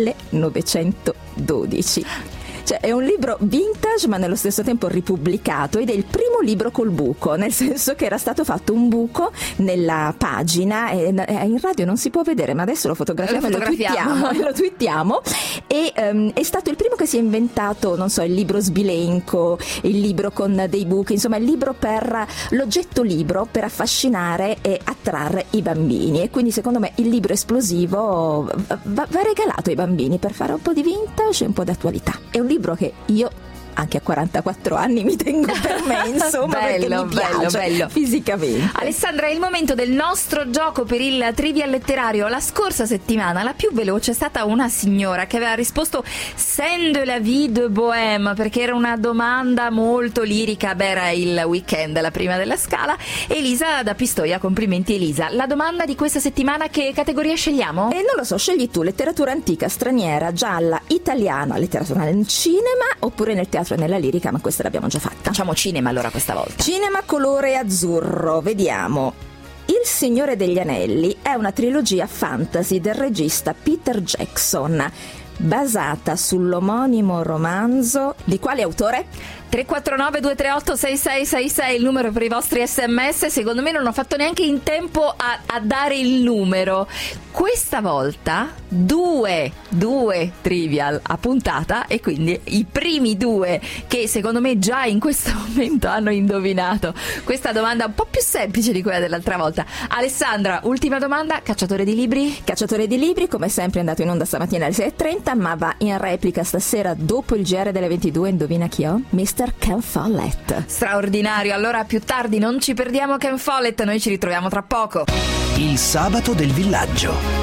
millenovecentododici. Cioè, è un libro vintage ma nello stesso tempo ripubblicato, ed è il primo libro col buco, nel senso che era stato fatto un buco nella pagina, e in radio non si può vedere, ma adesso lo fotografiamo, lo fotografiamo. E lo twittiamo, e um, è stato il primo che si è inventato, non so, il libro sbilenco, il libro con dei buchi, insomma il libro per l'oggetto libro per affascinare e attrarre i bambini. E quindi secondo me il libro esplosivo va, va regalato ai bambini per fare un po' di vintage e un po' d'attualità. È un libro che io anche a quarantaquattro anni mi tengo per me, insomma, bello, perché mi piace bello, bello. fisicamente. Alessandra, è il momento del nostro gioco per il Trivial letterario. La scorsa settimana la più veloce è stata una signora che aveva risposto Scène de la vie de Bohème, perché era una domanda molto lirica. Beh, era il weekend, la prima della Scala. Elisa da Pistoia, complimenti Elisa. La domanda di questa settimana, che categoria scegliamo? E non lo so, scegli tu: letteratura antica, straniera, gialla, italiana, letteratura nel cinema oppure nel teatro e nella lirica, ma questa l'abbiamo già fatta. Facciamo cinema allora questa volta. Cinema colore azzurro, vediamo. Il Signore degli Anelli è una trilogia fantasy del regista Peter Jackson, basata sull'omonimo romanzo di quale autore? tre quattro nove due tre otto sei sei sei sei il numero per i vostri sms. Secondo me non ho fatto neanche in tempo a, a dare il numero. Questa volta due due trivial a puntata, e quindi i primi due che secondo me già in questo momento hanno indovinato questa domanda un po' più semplice di quella dell'altra volta. Alessandra, ultima domanda: cacciatore di libri? Cacciatore di libri, come sempre è andato in onda stamattina alle sei e trenta, ma va in replica stasera dopo il G R delle ventidue. Indovina chi ho? mister Ken Follett. Straordinario. Allora più tardi non ci perdiamo Ken Follett, noi ci ritroviamo tra poco. Il sabato del villaggio.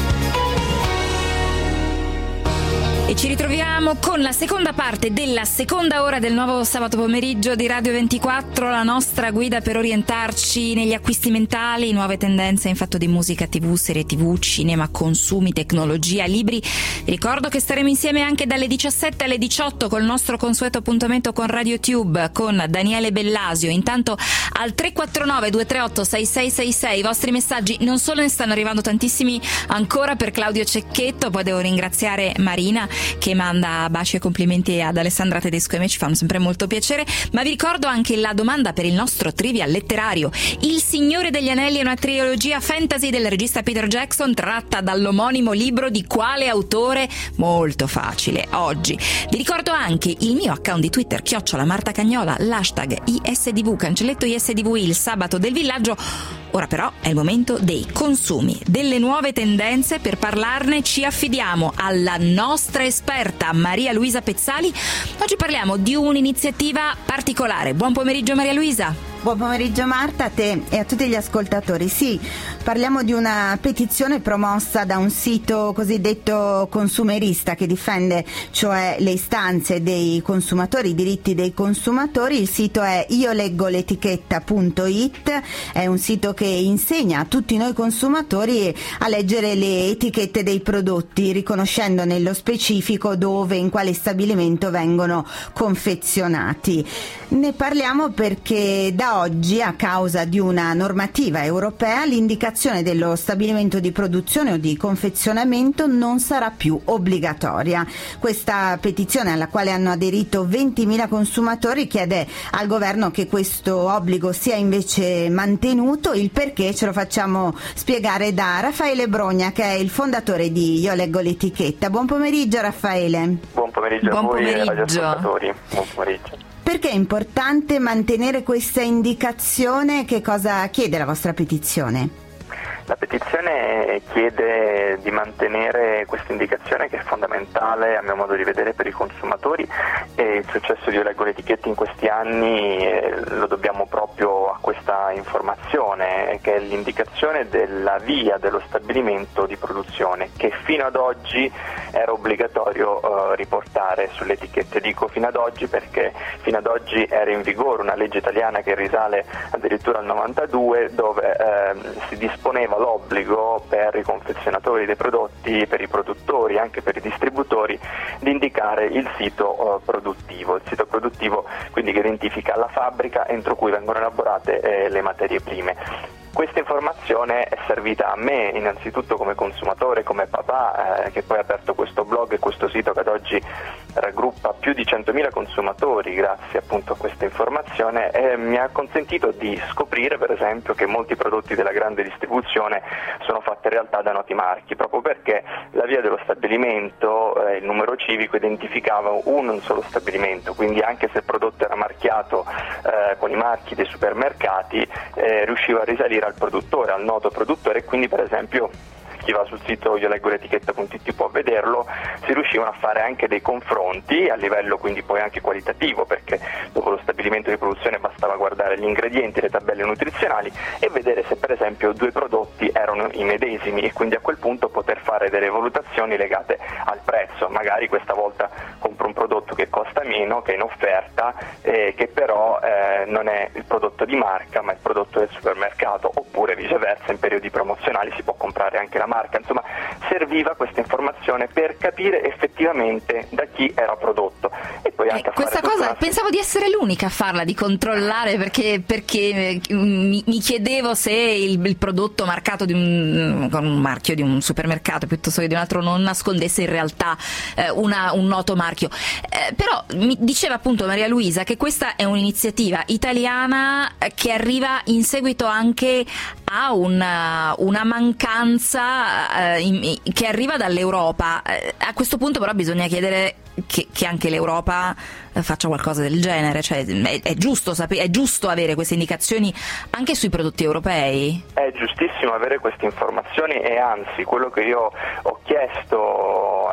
E ci ritroviamo con la seconda parte della seconda ora del nuovo sabato pomeriggio di Radio ventiquattro, la nostra guida per orientarci negli acquisti mentali, nuove tendenze in fatto di musica, tv, serie tv, cinema, consumi, tecnologia, libri. Vi ricordo che staremo insieme anche dalle diciassette alle diciotto col nostro consueto appuntamento con RadioTube, con Daniele Bellasio. Intanto al tre quattro nove due tre otto sei sei sei sei i vostri messaggi non solo ne stanno arrivando tantissimi ancora per Claudio Cecchetto, poi devo ringraziare Marina che manda baci e complimenti ad Alessandra Tedesco e me, ci fanno sempre molto piacere, ma vi ricordo anche la domanda per il nostro trivia letterario. Il Signore degli Anelli è una trilogia fantasy del regista Peter Jackson, tratta dall'omonimo libro di quale autore? Molto facile, oggi. Vi ricordo anche il mio account di Twitter, chiocciola Marta Cagnola, l'hashtag I S D V, cancelletto I S D V, il sabato del villaggio. Ora però è il momento dei consumi, delle nuove tendenze. Per parlarne ci affidiamo alla nostra esperta Maria Luisa Pezzali. Oggi parliamo di un'iniziativa particolare. Buon pomeriggio Maria Luisa. Buon pomeriggio Marta, a te e a tutti gli ascoltatori. Sì, parliamo di una petizione promossa da un sito cosiddetto consumerista che difende cioè le istanze dei consumatori, i diritti dei consumatori. Il sito è io leggo l'etichetta punto it, è un sito che insegna a tutti noi consumatori a leggere le etichette dei prodotti, riconoscendo nello specifico dove, in quale stabilimento vengono confezionati. Ne parliamo perché da oggi, a causa di una normativa europea, l'indicazione dello stabilimento di produzione o di confezionamento non sarà più obbligatoria. Questa petizione, alla quale hanno aderito ventimila consumatori, chiede al governo che questo obbligo sia invece mantenuto. Il perché ce lo facciamo spiegare da Raffaele Brogna, che è il fondatore di Io leggo l'etichetta. Buon pomeriggio Raffaele. Buon pomeriggio Buon a voi pomeriggio. e agli ascoltatori. Buon pomeriggio. Perché è importante mantenere questa indicazione? Che cosa chiede la vostra petizione? La petizione chiede di mantenere questa indicazione, che è fondamentale a mio modo di vedere per i consumatori, e il successo di Io leggo l'etichetta in questi anni eh, lo dobbiamo proprio a questa informazione, che è l'indicazione della via dello stabilimento di produzione, che fino ad oggi era obbligatorio eh, riportare sulle etichette. Dico fino ad oggi perché fino ad oggi era in vigore una legge italiana che risale addirittura al novantadue, dove eh, si disponeva l'obbligo per i confezionatori dei prodotti, per i produttori, anche per i distributori, di indicare il sito eh, produttivo, il sito produttivo quindi che identifica la fabbrica entro cui vengono elaborate eh, le materie prime. Questa informazione è servita a me innanzitutto come consumatore, come papà, eh, che poi ha aperto questo blog e questo sito che ad oggi raggruppa più di centomila consumatori grazie appunto a questa informazione, e mi ha consentito di scoprire per esempio che molti prodotti della grande distribuzione sono fatti in realtà da noti marchi, proprio perché la via dello stabilimento, eh, il numero civico identificava un solo stabilimento, quindi anche se il prodotto era marchiato eh, con i marchi dei supermercati eh, riusciva a risalire al produttore, al noto produttore, e quindi per esempio chi va sul sito io leggo l'etichetta punto it può vederlo, si riuscivano a fare anche dei confronti a livello quindi poi anche qualitativo, perché dopo lo stabilimento di produzione bastava guardare gli ingredienti, le tabelle nutrizionali e vedere se per esempio due prodotti erano i medesimi, e quindi a quel punto poter fare delle valutazioni legate al prezzo. Magari questa volta compro un prodotto che costa meno, che è in offerta, eh, che però eh, non è il prodotto di marca ma il prodotto del supermercato, oppure viceversa in periodi promozionali si può comprare anche la marca. Insomma, serviva questa informazione per capire effettivamente da chi era prodotto, e poi anche eh, a questa fare cosa una... pensavo di essere l'unica a farla, di controllare, perché, perché mi, mi chiedevo se il, il prodotto marcato di un, con un marchio di un supermercato piuttosto che di un altro non nascondesse in realtà eh, una, un noto marchio. Eh, però mi diceva appunto Maria Luisa che questa è un'iniziativa italiana che arriva in seguito anche a una, una mancanza eh, in, che arriva dall'Europa. Eh, a questo punto però bisogna chiedere che, che anche l'Europa eh, faccia qualcosa del genere, cioè è, è giusto sapere, è giusto avere queste indicazioni anche sui prodotti europei? È giustissimo avere queste informazioni, e anzi quello che io ho chiesto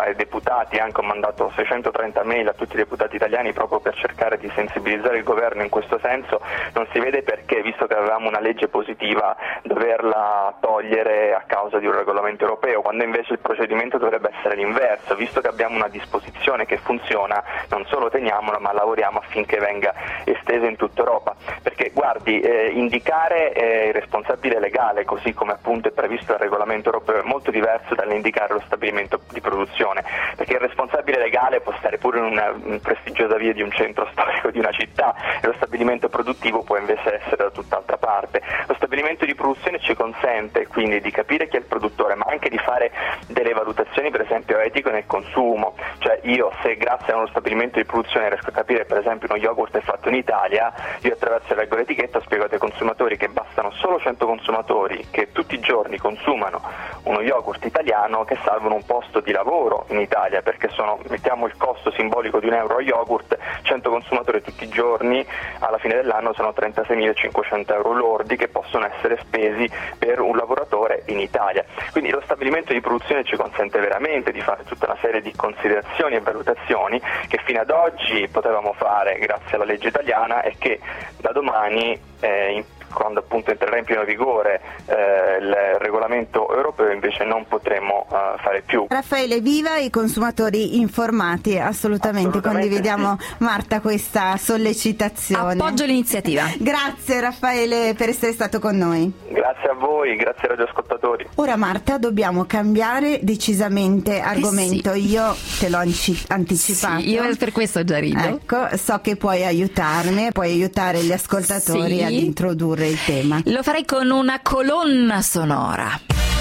ai deputati, anche ho mandato seicentotrenta mail a tutti i deputati italiani proprio per cercare di sensibilizzare il governo in questo senso. Non si vede perché, visto che avevamo una legge positiva, doverla togliere a causa di un regolamento europeo, quando invece il procedimento dovrebbe essere l'inverso. Visto che abbiamo una disposizione che funziona, non solo teniamola ma lavoriamo affinché venga estesa in tutta Europa, perché guardi, eh, indicare eh, il responsabile legale, così come appunto è previsto dal regolamento europeo, è molto diverso dall'indicare lo stabilimento di produzione, perché il responsabile legale può stare pure in una in prestigiosa via di un centro storico di una città e lo stabilimento produttivo può invece essere da tutt'altra parte. Lo stabilimento di produzione ci consente quindi di capire chi è il produttore, ma anche di fare delle valutazioni per esempio etiche nel consumo, cioè io se grazie a uno stabilimento di produzione riesco a capire per esempio uno yogurt è fatto in Italia, io attraverso leggo l'etichetta spiego ai consumatori che bastano solo cento consumatori che tutti i giorni consumano uno yogurt italiano che salvano un posto di lavoro in Italia, perché sono, mettiamo il costo simbolico di un euro a yogurt, cento consumatori tutti i giorni alla fine dell'anno sono trentaseimilacinquecento euro lordi che possono essere spesi per un lavoratore in Italia. Quindi lo stabilimento di produzione ci consente veramente di fare tutta una serie di considerazioni e valutazioni che fino ad oggi potevamo fare grazie alla legge italiana e che da domani eh, in quando appunto entrerà in pieno vigore eh, il regolamento europeo invece non potremo uh, fare più. Raffaele, viva i consumatori informati, assolutamente, assolutamente condividiamo sì. Marta questa sollecitazione. Appoggio l'iniziativa. Grazie Raffaele per essere stato con noi. Grazie a voi, grazie ai radioascoltatori. Ora Marta dobbiamo cambiare decisamente argomento, eh sì. io te l'ho anci- anticipato. Sì, io per questo già rido. Ecco, so che puoi aiutarmi, puoi aiutare gli ascoltatori sì. ad introdurre il tema. Lo farei con una colonna sonora.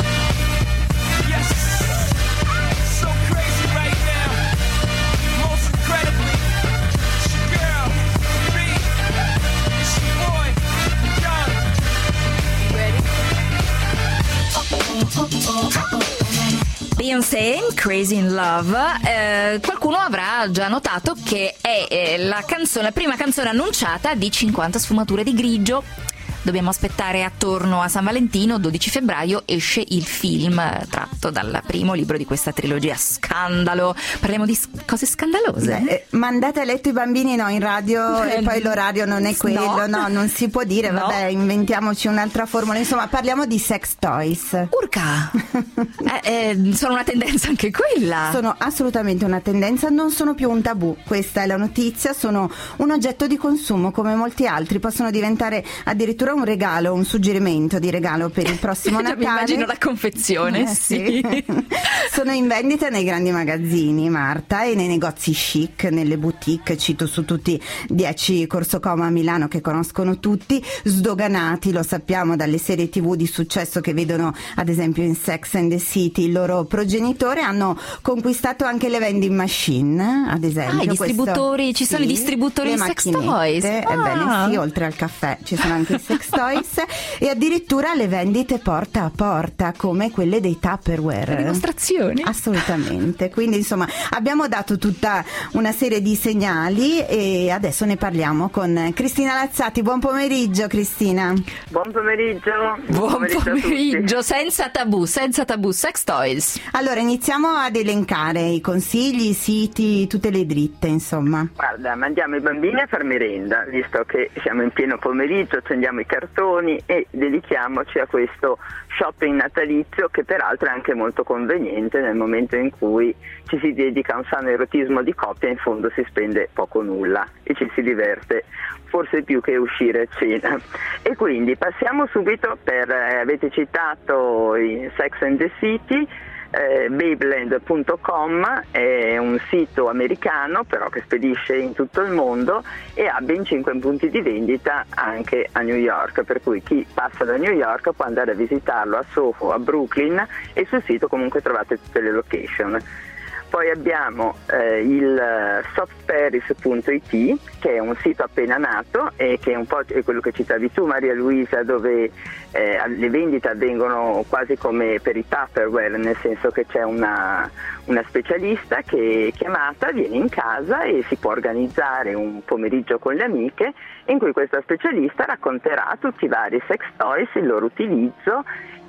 Beyoncé, Crazy in Love. Eh, qualcuno avrà già notato che è eh, la canzone, la prima canzone annunciata di cinquanta sfumature di grigio. Dobbiamo aspettare attorno a San Valentino, dodici febbraio, esce il film tratto dal primo libro di questa trilogia. Scandalo! Parliamo di cose scandalose. Eh, mandate a letto i bambini, no, in radio eh, e poi l'orario non è quello, no, no non si può dire, no. Vabbè, inventiamoci un'altra formula. Insomma, parliamo di sex toys. Urca! eh, eh, sono una tendenza anche quella. Sono assolutamente una tendenza, non sono più un tabù. Questa è la notizia, sono un oggetto di consumo come molti altri, possono diventare addirittura un regalo, un suggerimento di regalo per il prossimo Natale. Mi immagino la confezione, eh, sì. sì. Sono in vendita nei grandi magazzini, Marta, e nei negozi chic, nelle boutique, cito su tutti dieci Corso Como a Milano che conoscono tutti, sdoganati, lo sappiamo, dalle serie tv di successo che vedono ad esempio in Sex and the City il loro progenitore, hanno conquistato anche le vending machine, ad esempio. Ah, i distributori, questo, ci sono sì, i distributori di sex toys. Ah. Ebbene sì, oltre al caffè ci sono anche i sex toys e addirittura le vendite porta a porta come quelle dei Tupperware. Le dimostrazioni? Assolutamente. Quindi insomma abbiamo dato tutta una serie di segnali e adesso ne parliamo con Cristina Lazzati. Buon pomeriggio Cristina. Buon pomeriggio. Buon pomeriggio, pomeriggio senza tabù, senza tabù, sex toys. Allora iniziamo ad elencare i consigli, i siti, tutte le dritte insomma. Guarda, mandiamo i bambini a far merenda, visto che siamo in pieno pomeriggio, accendiamo i cartoni e dedichiamoci a questo shopping natalizio che peraltro è anche molto conveniente nel momento in cui ci si dedica a un sano erotismo di coppia, in fondo si spende poco o nulla e ci si diverte forse più che uscire a cena. E quindi passiamo subito per, eh, avete citato i Sex and the City. Eh, Babeland punto com è un sito americano però che spedisce in tutto il mondo e ha ben cinque punti di vendita anche a New York, per cui chi passa da New York può andare a visitarlo a Soho, a Brooklyn, e sul sito comunque trovate tutte le location. Poi abbiamo eh, il softparis punto it che è un sito appena nato e che è un po' è quello che citavi tu Maria Luisa, dove eh, le vendite avvengono quasi come per i Tupperware, nel senso che c'è una, una specialista che è chiamata, viene in casa e si può organizzare un pomeriggio con le amiche in cui questa specialista racconterà tutti i vari sex toys, il loro utilizzo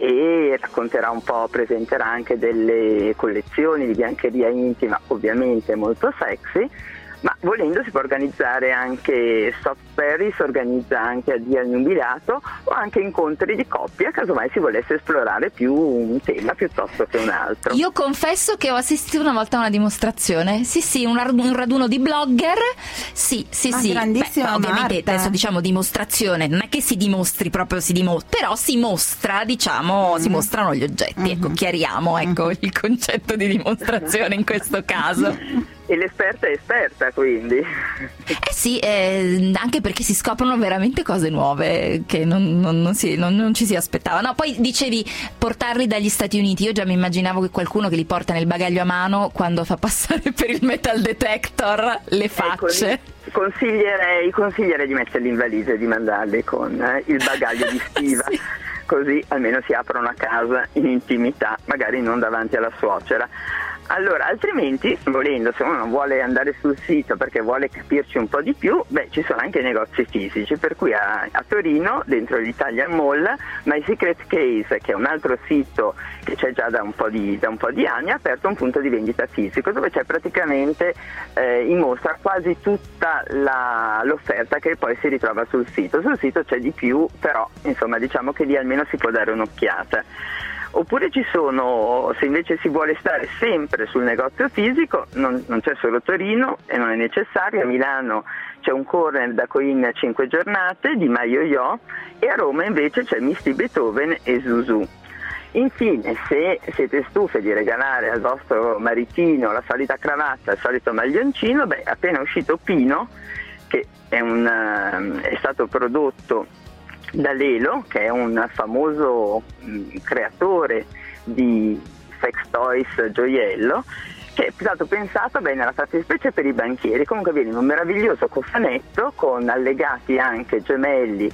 e racconterà un po', presenterà anche delle collezioni di biancheria intima, ovviamente molto sexy, ma volendo si può organizzare anche soft Paris, organizza anche addio al nubilato o anche incontri di coppia, casomai si volesse esplorare più un tema piuttosto che un altro. Io confesso che ho assistito una volta a una dimostrazione, sì sì, un, un raduno di blogger, sì sì Ma sì, grandissima Beh, ovviamente Marta. adesso diciamo dimostrazione, non è che si dimostri proprio, si dimostra, però si mostra, diciamo, mm. si mostrano gli oggetti, mm-hmm. ecco, chiariamo ecco mm-hmm. il concetto di dimostrazione in questo caso. E l'esperta è esperta, quindi. Eh sì, eh, anche perché si scoprono veramente cose nuove che non, non, non, si, non, non ci si aspettava. No, poi dicevi portarli dagli Stati Uniti. Io già mi immaginavo che qualcuno che li porta nel bagaglio a mano quando fa passare per il metal detector le facce. Ecco, consiglierei, consiglierei di metterli in valigia e di mandarli con eh, il bagaglio di stiva. Sì. Così almeno si aprono a casa in intimità, magari non davanti alla suocera. Allora, altrimenti, volendo, se uno non vuole andare sul sito perché vuole capirci un po' di più, beh, ci sono anche negozi fisici, per cui a, a Torino, dentro l'Italian Mall, My Secret Case, che è un altro sito che c'è già da un po' di, da un po' di anni, ha aperto un punto di vendita fisico dove c'è praticamente eh, in mostra quasi tutta la, l'offerta che poi si ritrova sul sito. Sul sito c'è di più, però insomma diciamo che lì almeno si può dare un'occhiata. Oppure ci sono, se invece si vuole stare sempre sul negozio fisico, non, non c'è solo Torino e non è necessario, a Milano c'è un corner da Coin cinque giornate di Maio-Yo e a Roma invece c'è Misty Beethoven e Zuzu. Infine, se siete stufe di regalare al vostro maritino la solita cravatta, il solito maglioncino, beh, appena uscito Pino, che è, un, è stato prodotto da Lelo, che è un famoso mh, creatore di sex toys gioiello, che è stato pensato bene nella fattispecie per i banchieri. Comunque viene in un meraviglioso cofanetto con allegati anche gemelli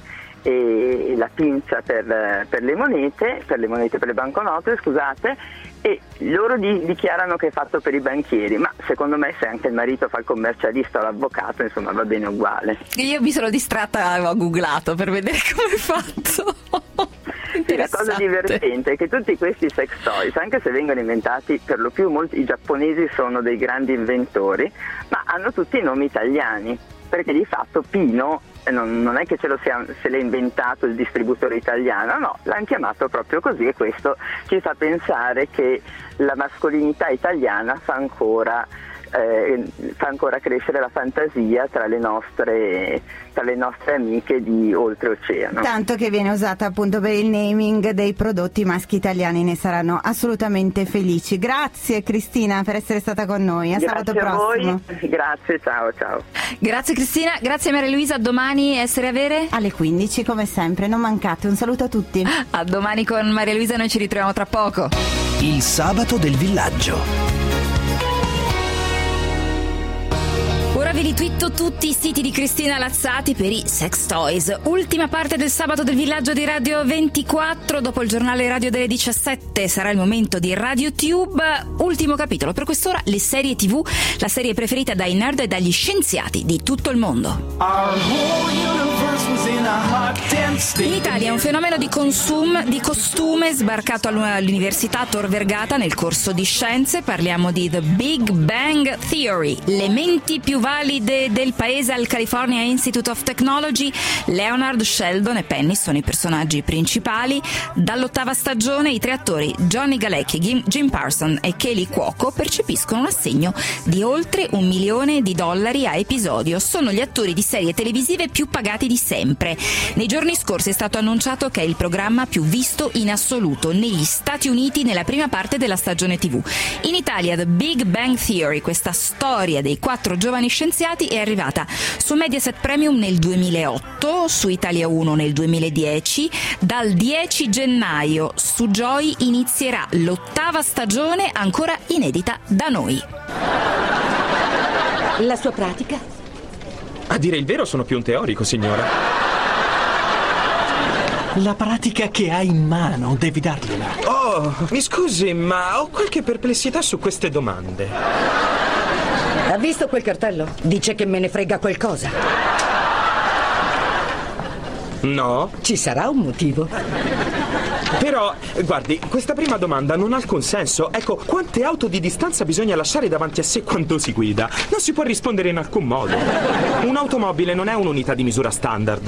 e la pinza per, per le monete, per le monete per le banconote, scusate, e loro di, dichiarano che è fatto per i banchieri, ma secondo me se anche il marito fa il commercialista o l'avvocato, insomma va bene uguale. Io mi sono distratta, ho googlato per vedere come è fatto. Sì, la cosa divertente è che tutti questi sex toys, anche se vengono inventati per lo più, molti i giapponesi sono dei grandi inventori, ma hanno tutti nomi italiani, perché di fatto Pino non, non è che ce lo sia, se l'ha inventato il distributore italiano, no, l'hanno chiamato proprio così, e questo ci fa pensare che la mascolinità italiana fa ancora Eh, fa ancora crescere la fantasia tra le nostre tra le nostre amiche di oltreoceano. Tanto che viene usata appunto per il naming dei prodotti maschi italiani, ne saranno assolutamente felici. Grazie Cristina per essere stata con noi, a grazie sabato a prossimo. Voi. Grazie, ciao ciao. Grazie Cristina, grazie Maria Luisa, a domani Essere Avere alle quindici come sempre, non mancate, un saluto a tutti. A domani con Maria Luisa, noi ci ritroviamo tra poco. Il sabato del villaggio. Ora vi ritwitto tutti i siti di Cristina Lazzati per i sex toys. Ultima parte del sabato del villaggio di Radio ventiquattro. Dopo il giornale radio delle diciassette sarà il momento di RadioTube. Ultimo capitolo per quest'ora, le serie tivù, la serie preferita dai nerd e dagli scienziati di tutto il mondo. In Italia è un fenomeno di consum, di costume sbarcato all'Università Tor Vergata nel corso di scienze. Parliamo di The Big Bang Theory, le menti più valide del paese al California Institute of Technology. Leonard, Sheldon e Penny sono i personaggi principali. Dall'ottava stagione i tre attori Johnny Galecki, Jim Parsons e Kelly Cuoco percepiscono un assegno di oltre un milione di dollari a episodio. Sono gli attori di serie televisive più pagati di sempre. Nei giorni scorsi è stato annunciato che è il programma più visto in assoluto negli Stati Uniti nella prima parte della stagione tivù. In Italia The Big Bang Theory, questa storia dei quattro giovani scienziati, è arrivata su Mediaset Premium nel duemilaotto, su Italia uno nel duemiladieci. Dal dieci gennaio su Joy inizierà l'ottava stagione, ancora inedita da noi. La sua pratica? A dire il vero sono più un teorico, signora. La pratica che hai in mano, devi dargliela. Oh, mi scusi, ma ho qualche perplessità su queste domande. Ha visto quel cartello? Dice che me ne frega qualcosa. No. Ci sarà un motivo. Però, guardi, questa prima domanda non ha alcun senso. Ecco, quante auto di distanza bisogna lasciare davanti a sé quando si guida? Non si può rispondere in alcun modo. Un'automobile non è un'unità di misura standard.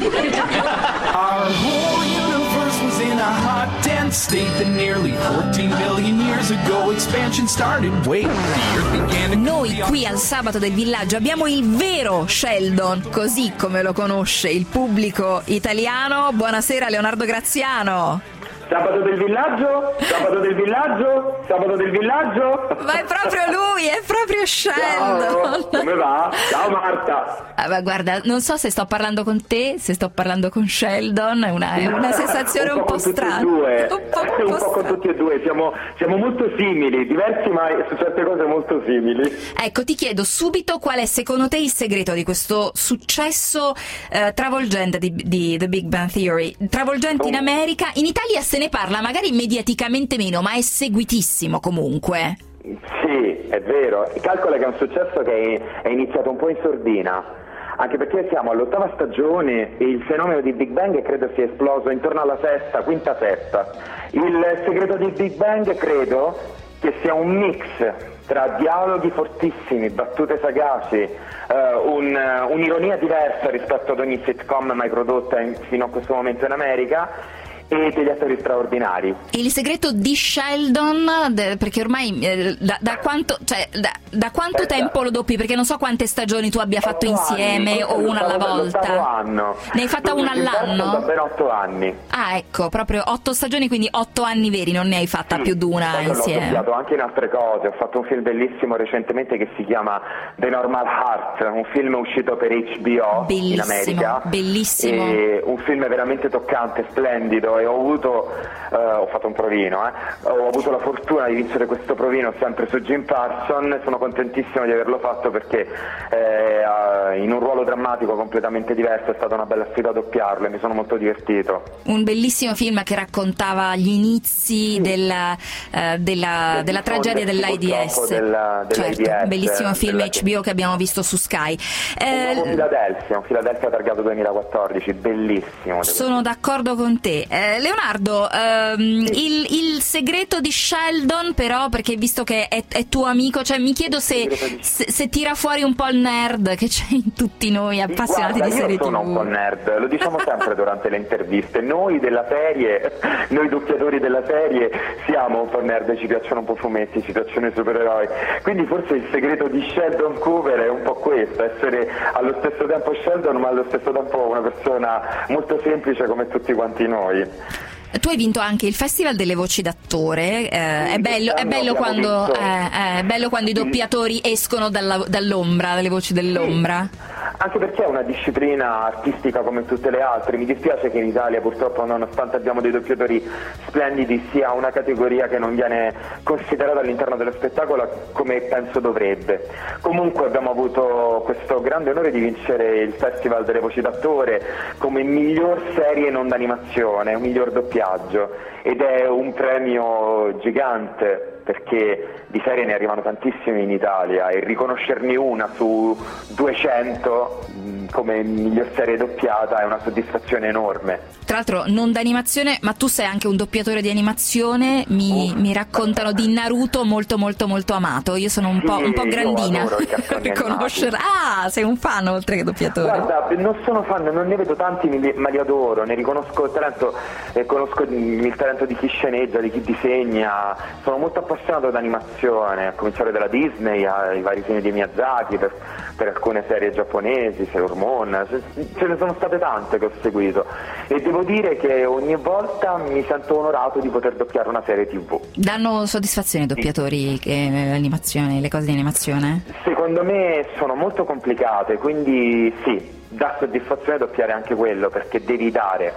Our whole universe was in a hot, dense state that nearly fourteen billion years ago expansion started. Wait, the earth began to... Noi qui al Sabato del Villaggio abbiamo il vero Sheldon, così come lo conosce il pubblico italiano. Buonasera Leonardo Graziano. Sabato del Villaggio, Sabato del Villaggio, Sabato del Villaggio. Ma è proprio lui, è proprio Sheldon. Ciao, come va? Ciao Marta. Ah, ma guarda, non so se sto parlando con te, se sto parlando con Sheldon, è una, è una sensazione un, un po' strana. Due. Un po', un po', po con tutti e due, siamo, siamo molto simili, diversi ma su certe cose molto simili. Ecco, ti chiedo subito qual è secondo te il segreto di questo successo eh, travolgente di, di The Big Bang Theory, travolgente oh. in America, in Italia se ne parla magari mediaticamente meno, ma è seguitissimo comunque. Sì, è vero. Calcola che è un successo che è iniziato un po' in sordina, anche perché siamo all'ottava stagione e il fenomeno di Big Bang credo sia esploso intorno alla sesta, quinta, sesta. Il segreto di Big Bang credo che sia un mix tra dialoghi fortissimi, battute sagaci, uh, un, uh, un'ironia diversa rispetto ad ogni sitcom mai prodotta in, fino a questo momento in America, e degli attori straordinari. Il segreto di Sheldon, de, perché ormai eh, da, da quanto, cioè, da, da quanto Aspetta. tempo lo doppi? Perché non so quante stagioni tu abbia fatto insieme anni, o una alla volta. Anno. Ne hai fatta una all'anno? Da ben otto anni. Ah, ecco, proprio otto stagioni, quindi otto anni veri, non ne hai fatta sì, più di una insieme. Ho doppiato anche in altre cose, ho fatto un film bellissimo recentemente che si chiama The Normal Heart, un film uscito per H B O bellissimo, in America. Bellissimo. E un film veramente toccante, splendido, e ho avuto, uh, ho fatto un provino, eh, ho avuto la fortuna di vincere questo provino sempre su Jim Parsons, sono contentissimo di averlo fatto perché eh, in un ruolo drammatico completamente diverso, è stata una bella sfida doppiarlo e mi sono molto divertito. Un bellissimo film che raccontava gli inizi sì. della, uh, della, della tragedia dell'AIDS. Della, certo, dell'AIDS, bellissimo film della... H B O che abbiamo visto su Sky. Eh, un Philadelphia, un Philadelphia targato duemilaquattordici, bellissimo. Sono d'accordo con te. Eh, Leonardo, ehm, sì. il, il segreto di Sheldon però, perché visto che è, è tuo amico, cioè mi chiedo se, se, se tira fuori un po' il nerd che c'è in tutti noi appassionati Guarda, di serie io sono tivù. un po' nerd, lo diciamo sempre durante le interviste, noi della serie, noi doppiatori della serie siamo un po' nerd, ci piacciono un po' fumetti, ci piacciono i supereroi, quindi forse il segreto di Sheldon Cooper è un po' questo, essere allo stesso tempo Sheldon ma allo stesso tempo una persona molto semplice come tutti quanti noi. Tu hai vinto anche il Festival delle Voci d'Attore, eh, è, bello, è, bello quando, eh, è bello quando i doppiatori escono dalla, dall'ombra, dalle voci dell'ombra. Sì. Anche perché è una disciplina artistica come tutte le altre, mi dispiace che in Italia purtroppo nonostante abbiamo dei doppiatori splendidi sia una categoria che non viene considerata all'interno dello spettacolo come penso dovrebbe. Comunque abbiamo avuto questo grande onore di vincere il Festival delle Voci d'Attore come miglior serie non d'animazione, miglior doppiaggio, ed è un premio gigante perché di serie ne arrivano tantissime in Italia e riconoscerne una su duecento come miglior serie doppiata è una soddisfazione enorme. Tra l'altro non d'animazione, ma tu sei anche un doppiatore di animazione, mi, uh. mi raccontano di Naruto molto molto molto amato, io sono un sì, po', un po' grandina riconoscere. Ah, sei un fan oltre che doppiatore. Guarda, non sono fan, non ne vedo tanti ma li adoro, ne riconosco il talento, eh, conosco il talento di chi sceneggia, di chi disegna, sono molto appassionato d'animazione, a cominciare dalla Disney ai vari film di Miyazaki, per, per alcune serie giapponesi, Sailor Moon, ce ne sono state tante che ho seguito e devo dire che ogni volta mi sento onorato di poter doppiare una serie tivù. Danno soddisfazione i doppiatori che l'animazione, le cose di animazione? Secondo me sono molto complicate, quindi sì, dà soddisfazione doppiare anche quello, perché devi dare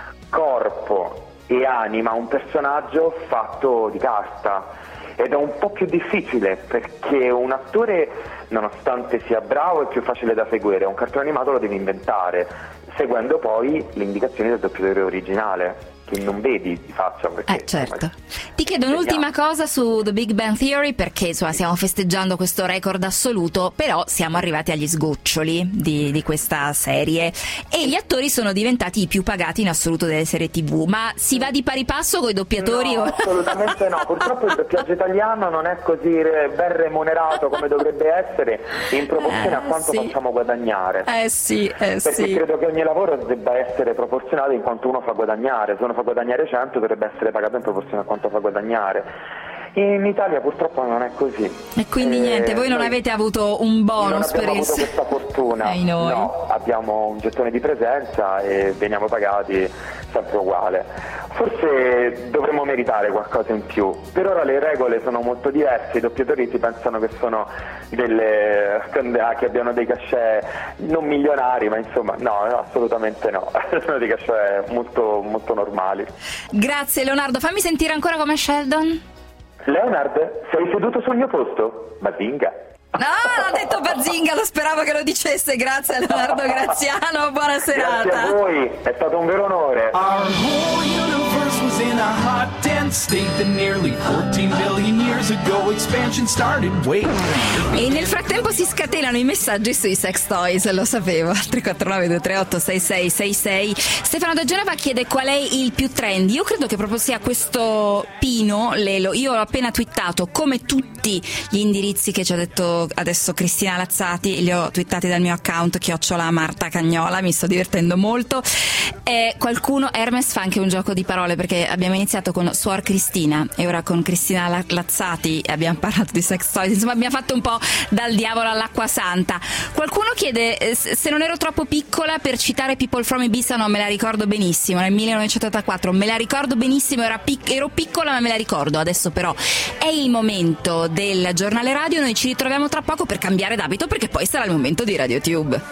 corpo e anima a un personaggio fatto di carta. Ed è un po' più difficile perché un attore, nonostante sia bravo, è più facile da seguire, un cartone animato lo devi inventare, seguendo poi le indicazioni del doppiatore originale, che non vedi di faccia. Perché, eh certo. insomma, ti chiedo un'ultima cosa su The Big Bang Theory, perché insomma stiamo festeggiando questo record assoluto, però siamo arrivati agli sgoccioli di, di questa serie e gli attori sono diventati i più pagati in assoluto delle serie tv, ma si va di pari passo con i doppiatori? No, o... assolutamente no, purtroppo il doppiaggio italiano non è così ben remunerato come dovrebbe essere in proporzione eh, a quanto sì. facciamo guadagnare. Eh sì, eh Perché sì. credo che ogni lavoro debba essere proporzionato in quanto uno fa guadagnare. Se uno fa guadagnare cento dovrebbe essere pagato in proporzione a quanto fa guadagnare. In Italia purtroppo non è così. E quindi eh, niente, voi non noi avete avuto un bonus non per il... abbiamo avuto questa fortuna. Eh, noi. No, abbiamo un gettone di presenza e veniamo pagati sempre uguale. Forse dovremmo meritare qualcosa in più. Per ora le regole sono molto diverse, i doppiatori si pensano che sono delle che abbiano dei cachet non milionari, ma insomma no, no assolutamente no. Sono dei cachet molto molto normali. Grazie Leonardo, fammi sentire ancora come Sheldon. Leonard, sei seduto sul mio posto? Bazinga. No, l'ha detto Bazinga, lo speravo che lo dicesse. Grazie a Leonardo Graziano, buona serata. Grazie a voi, è stato un vero onore. Our whole universe was in a hot, dense state that nearly fourteen billion years ago expansion started. Wait. E nel frattempo si scatenano i messaggi sui sex toys, lo sapevo. tre quattro nove due tre otto sei sei sei sei. Stefano da Genova chiede qual è il più trendy. Io credo che proprio sia questo Pino Lelo. Io l'ho appena twittato, come tutti gli indirizzi che ci ha detto adesso Cristina Lazzati, li ho twittati dal mio account chiocciola Marta Cagnola, mi sto divertendo molto. E qualcuno, Hermes fa anche un gioco di parole, perché abbiamo iniziato con Suor Cristina e ora con Cristina Lazzati abbiamo parlato di sex toys, insomma abbiamo fatto un po' dal diavolo all'acqua santa. Qualcuno chiede se non ero troppo piccola per citare People from Ibiza. No, me la ricordo benissimo, nel millenovecentottantaquattro me la ricordo benissimo, era pic- ero piccola ma me la ricordo. Adesso però è il momento del giornale radio, noi ci ritroviamo tra poco per cambiare d'abito, perché poi sarà il momento di RadioTube.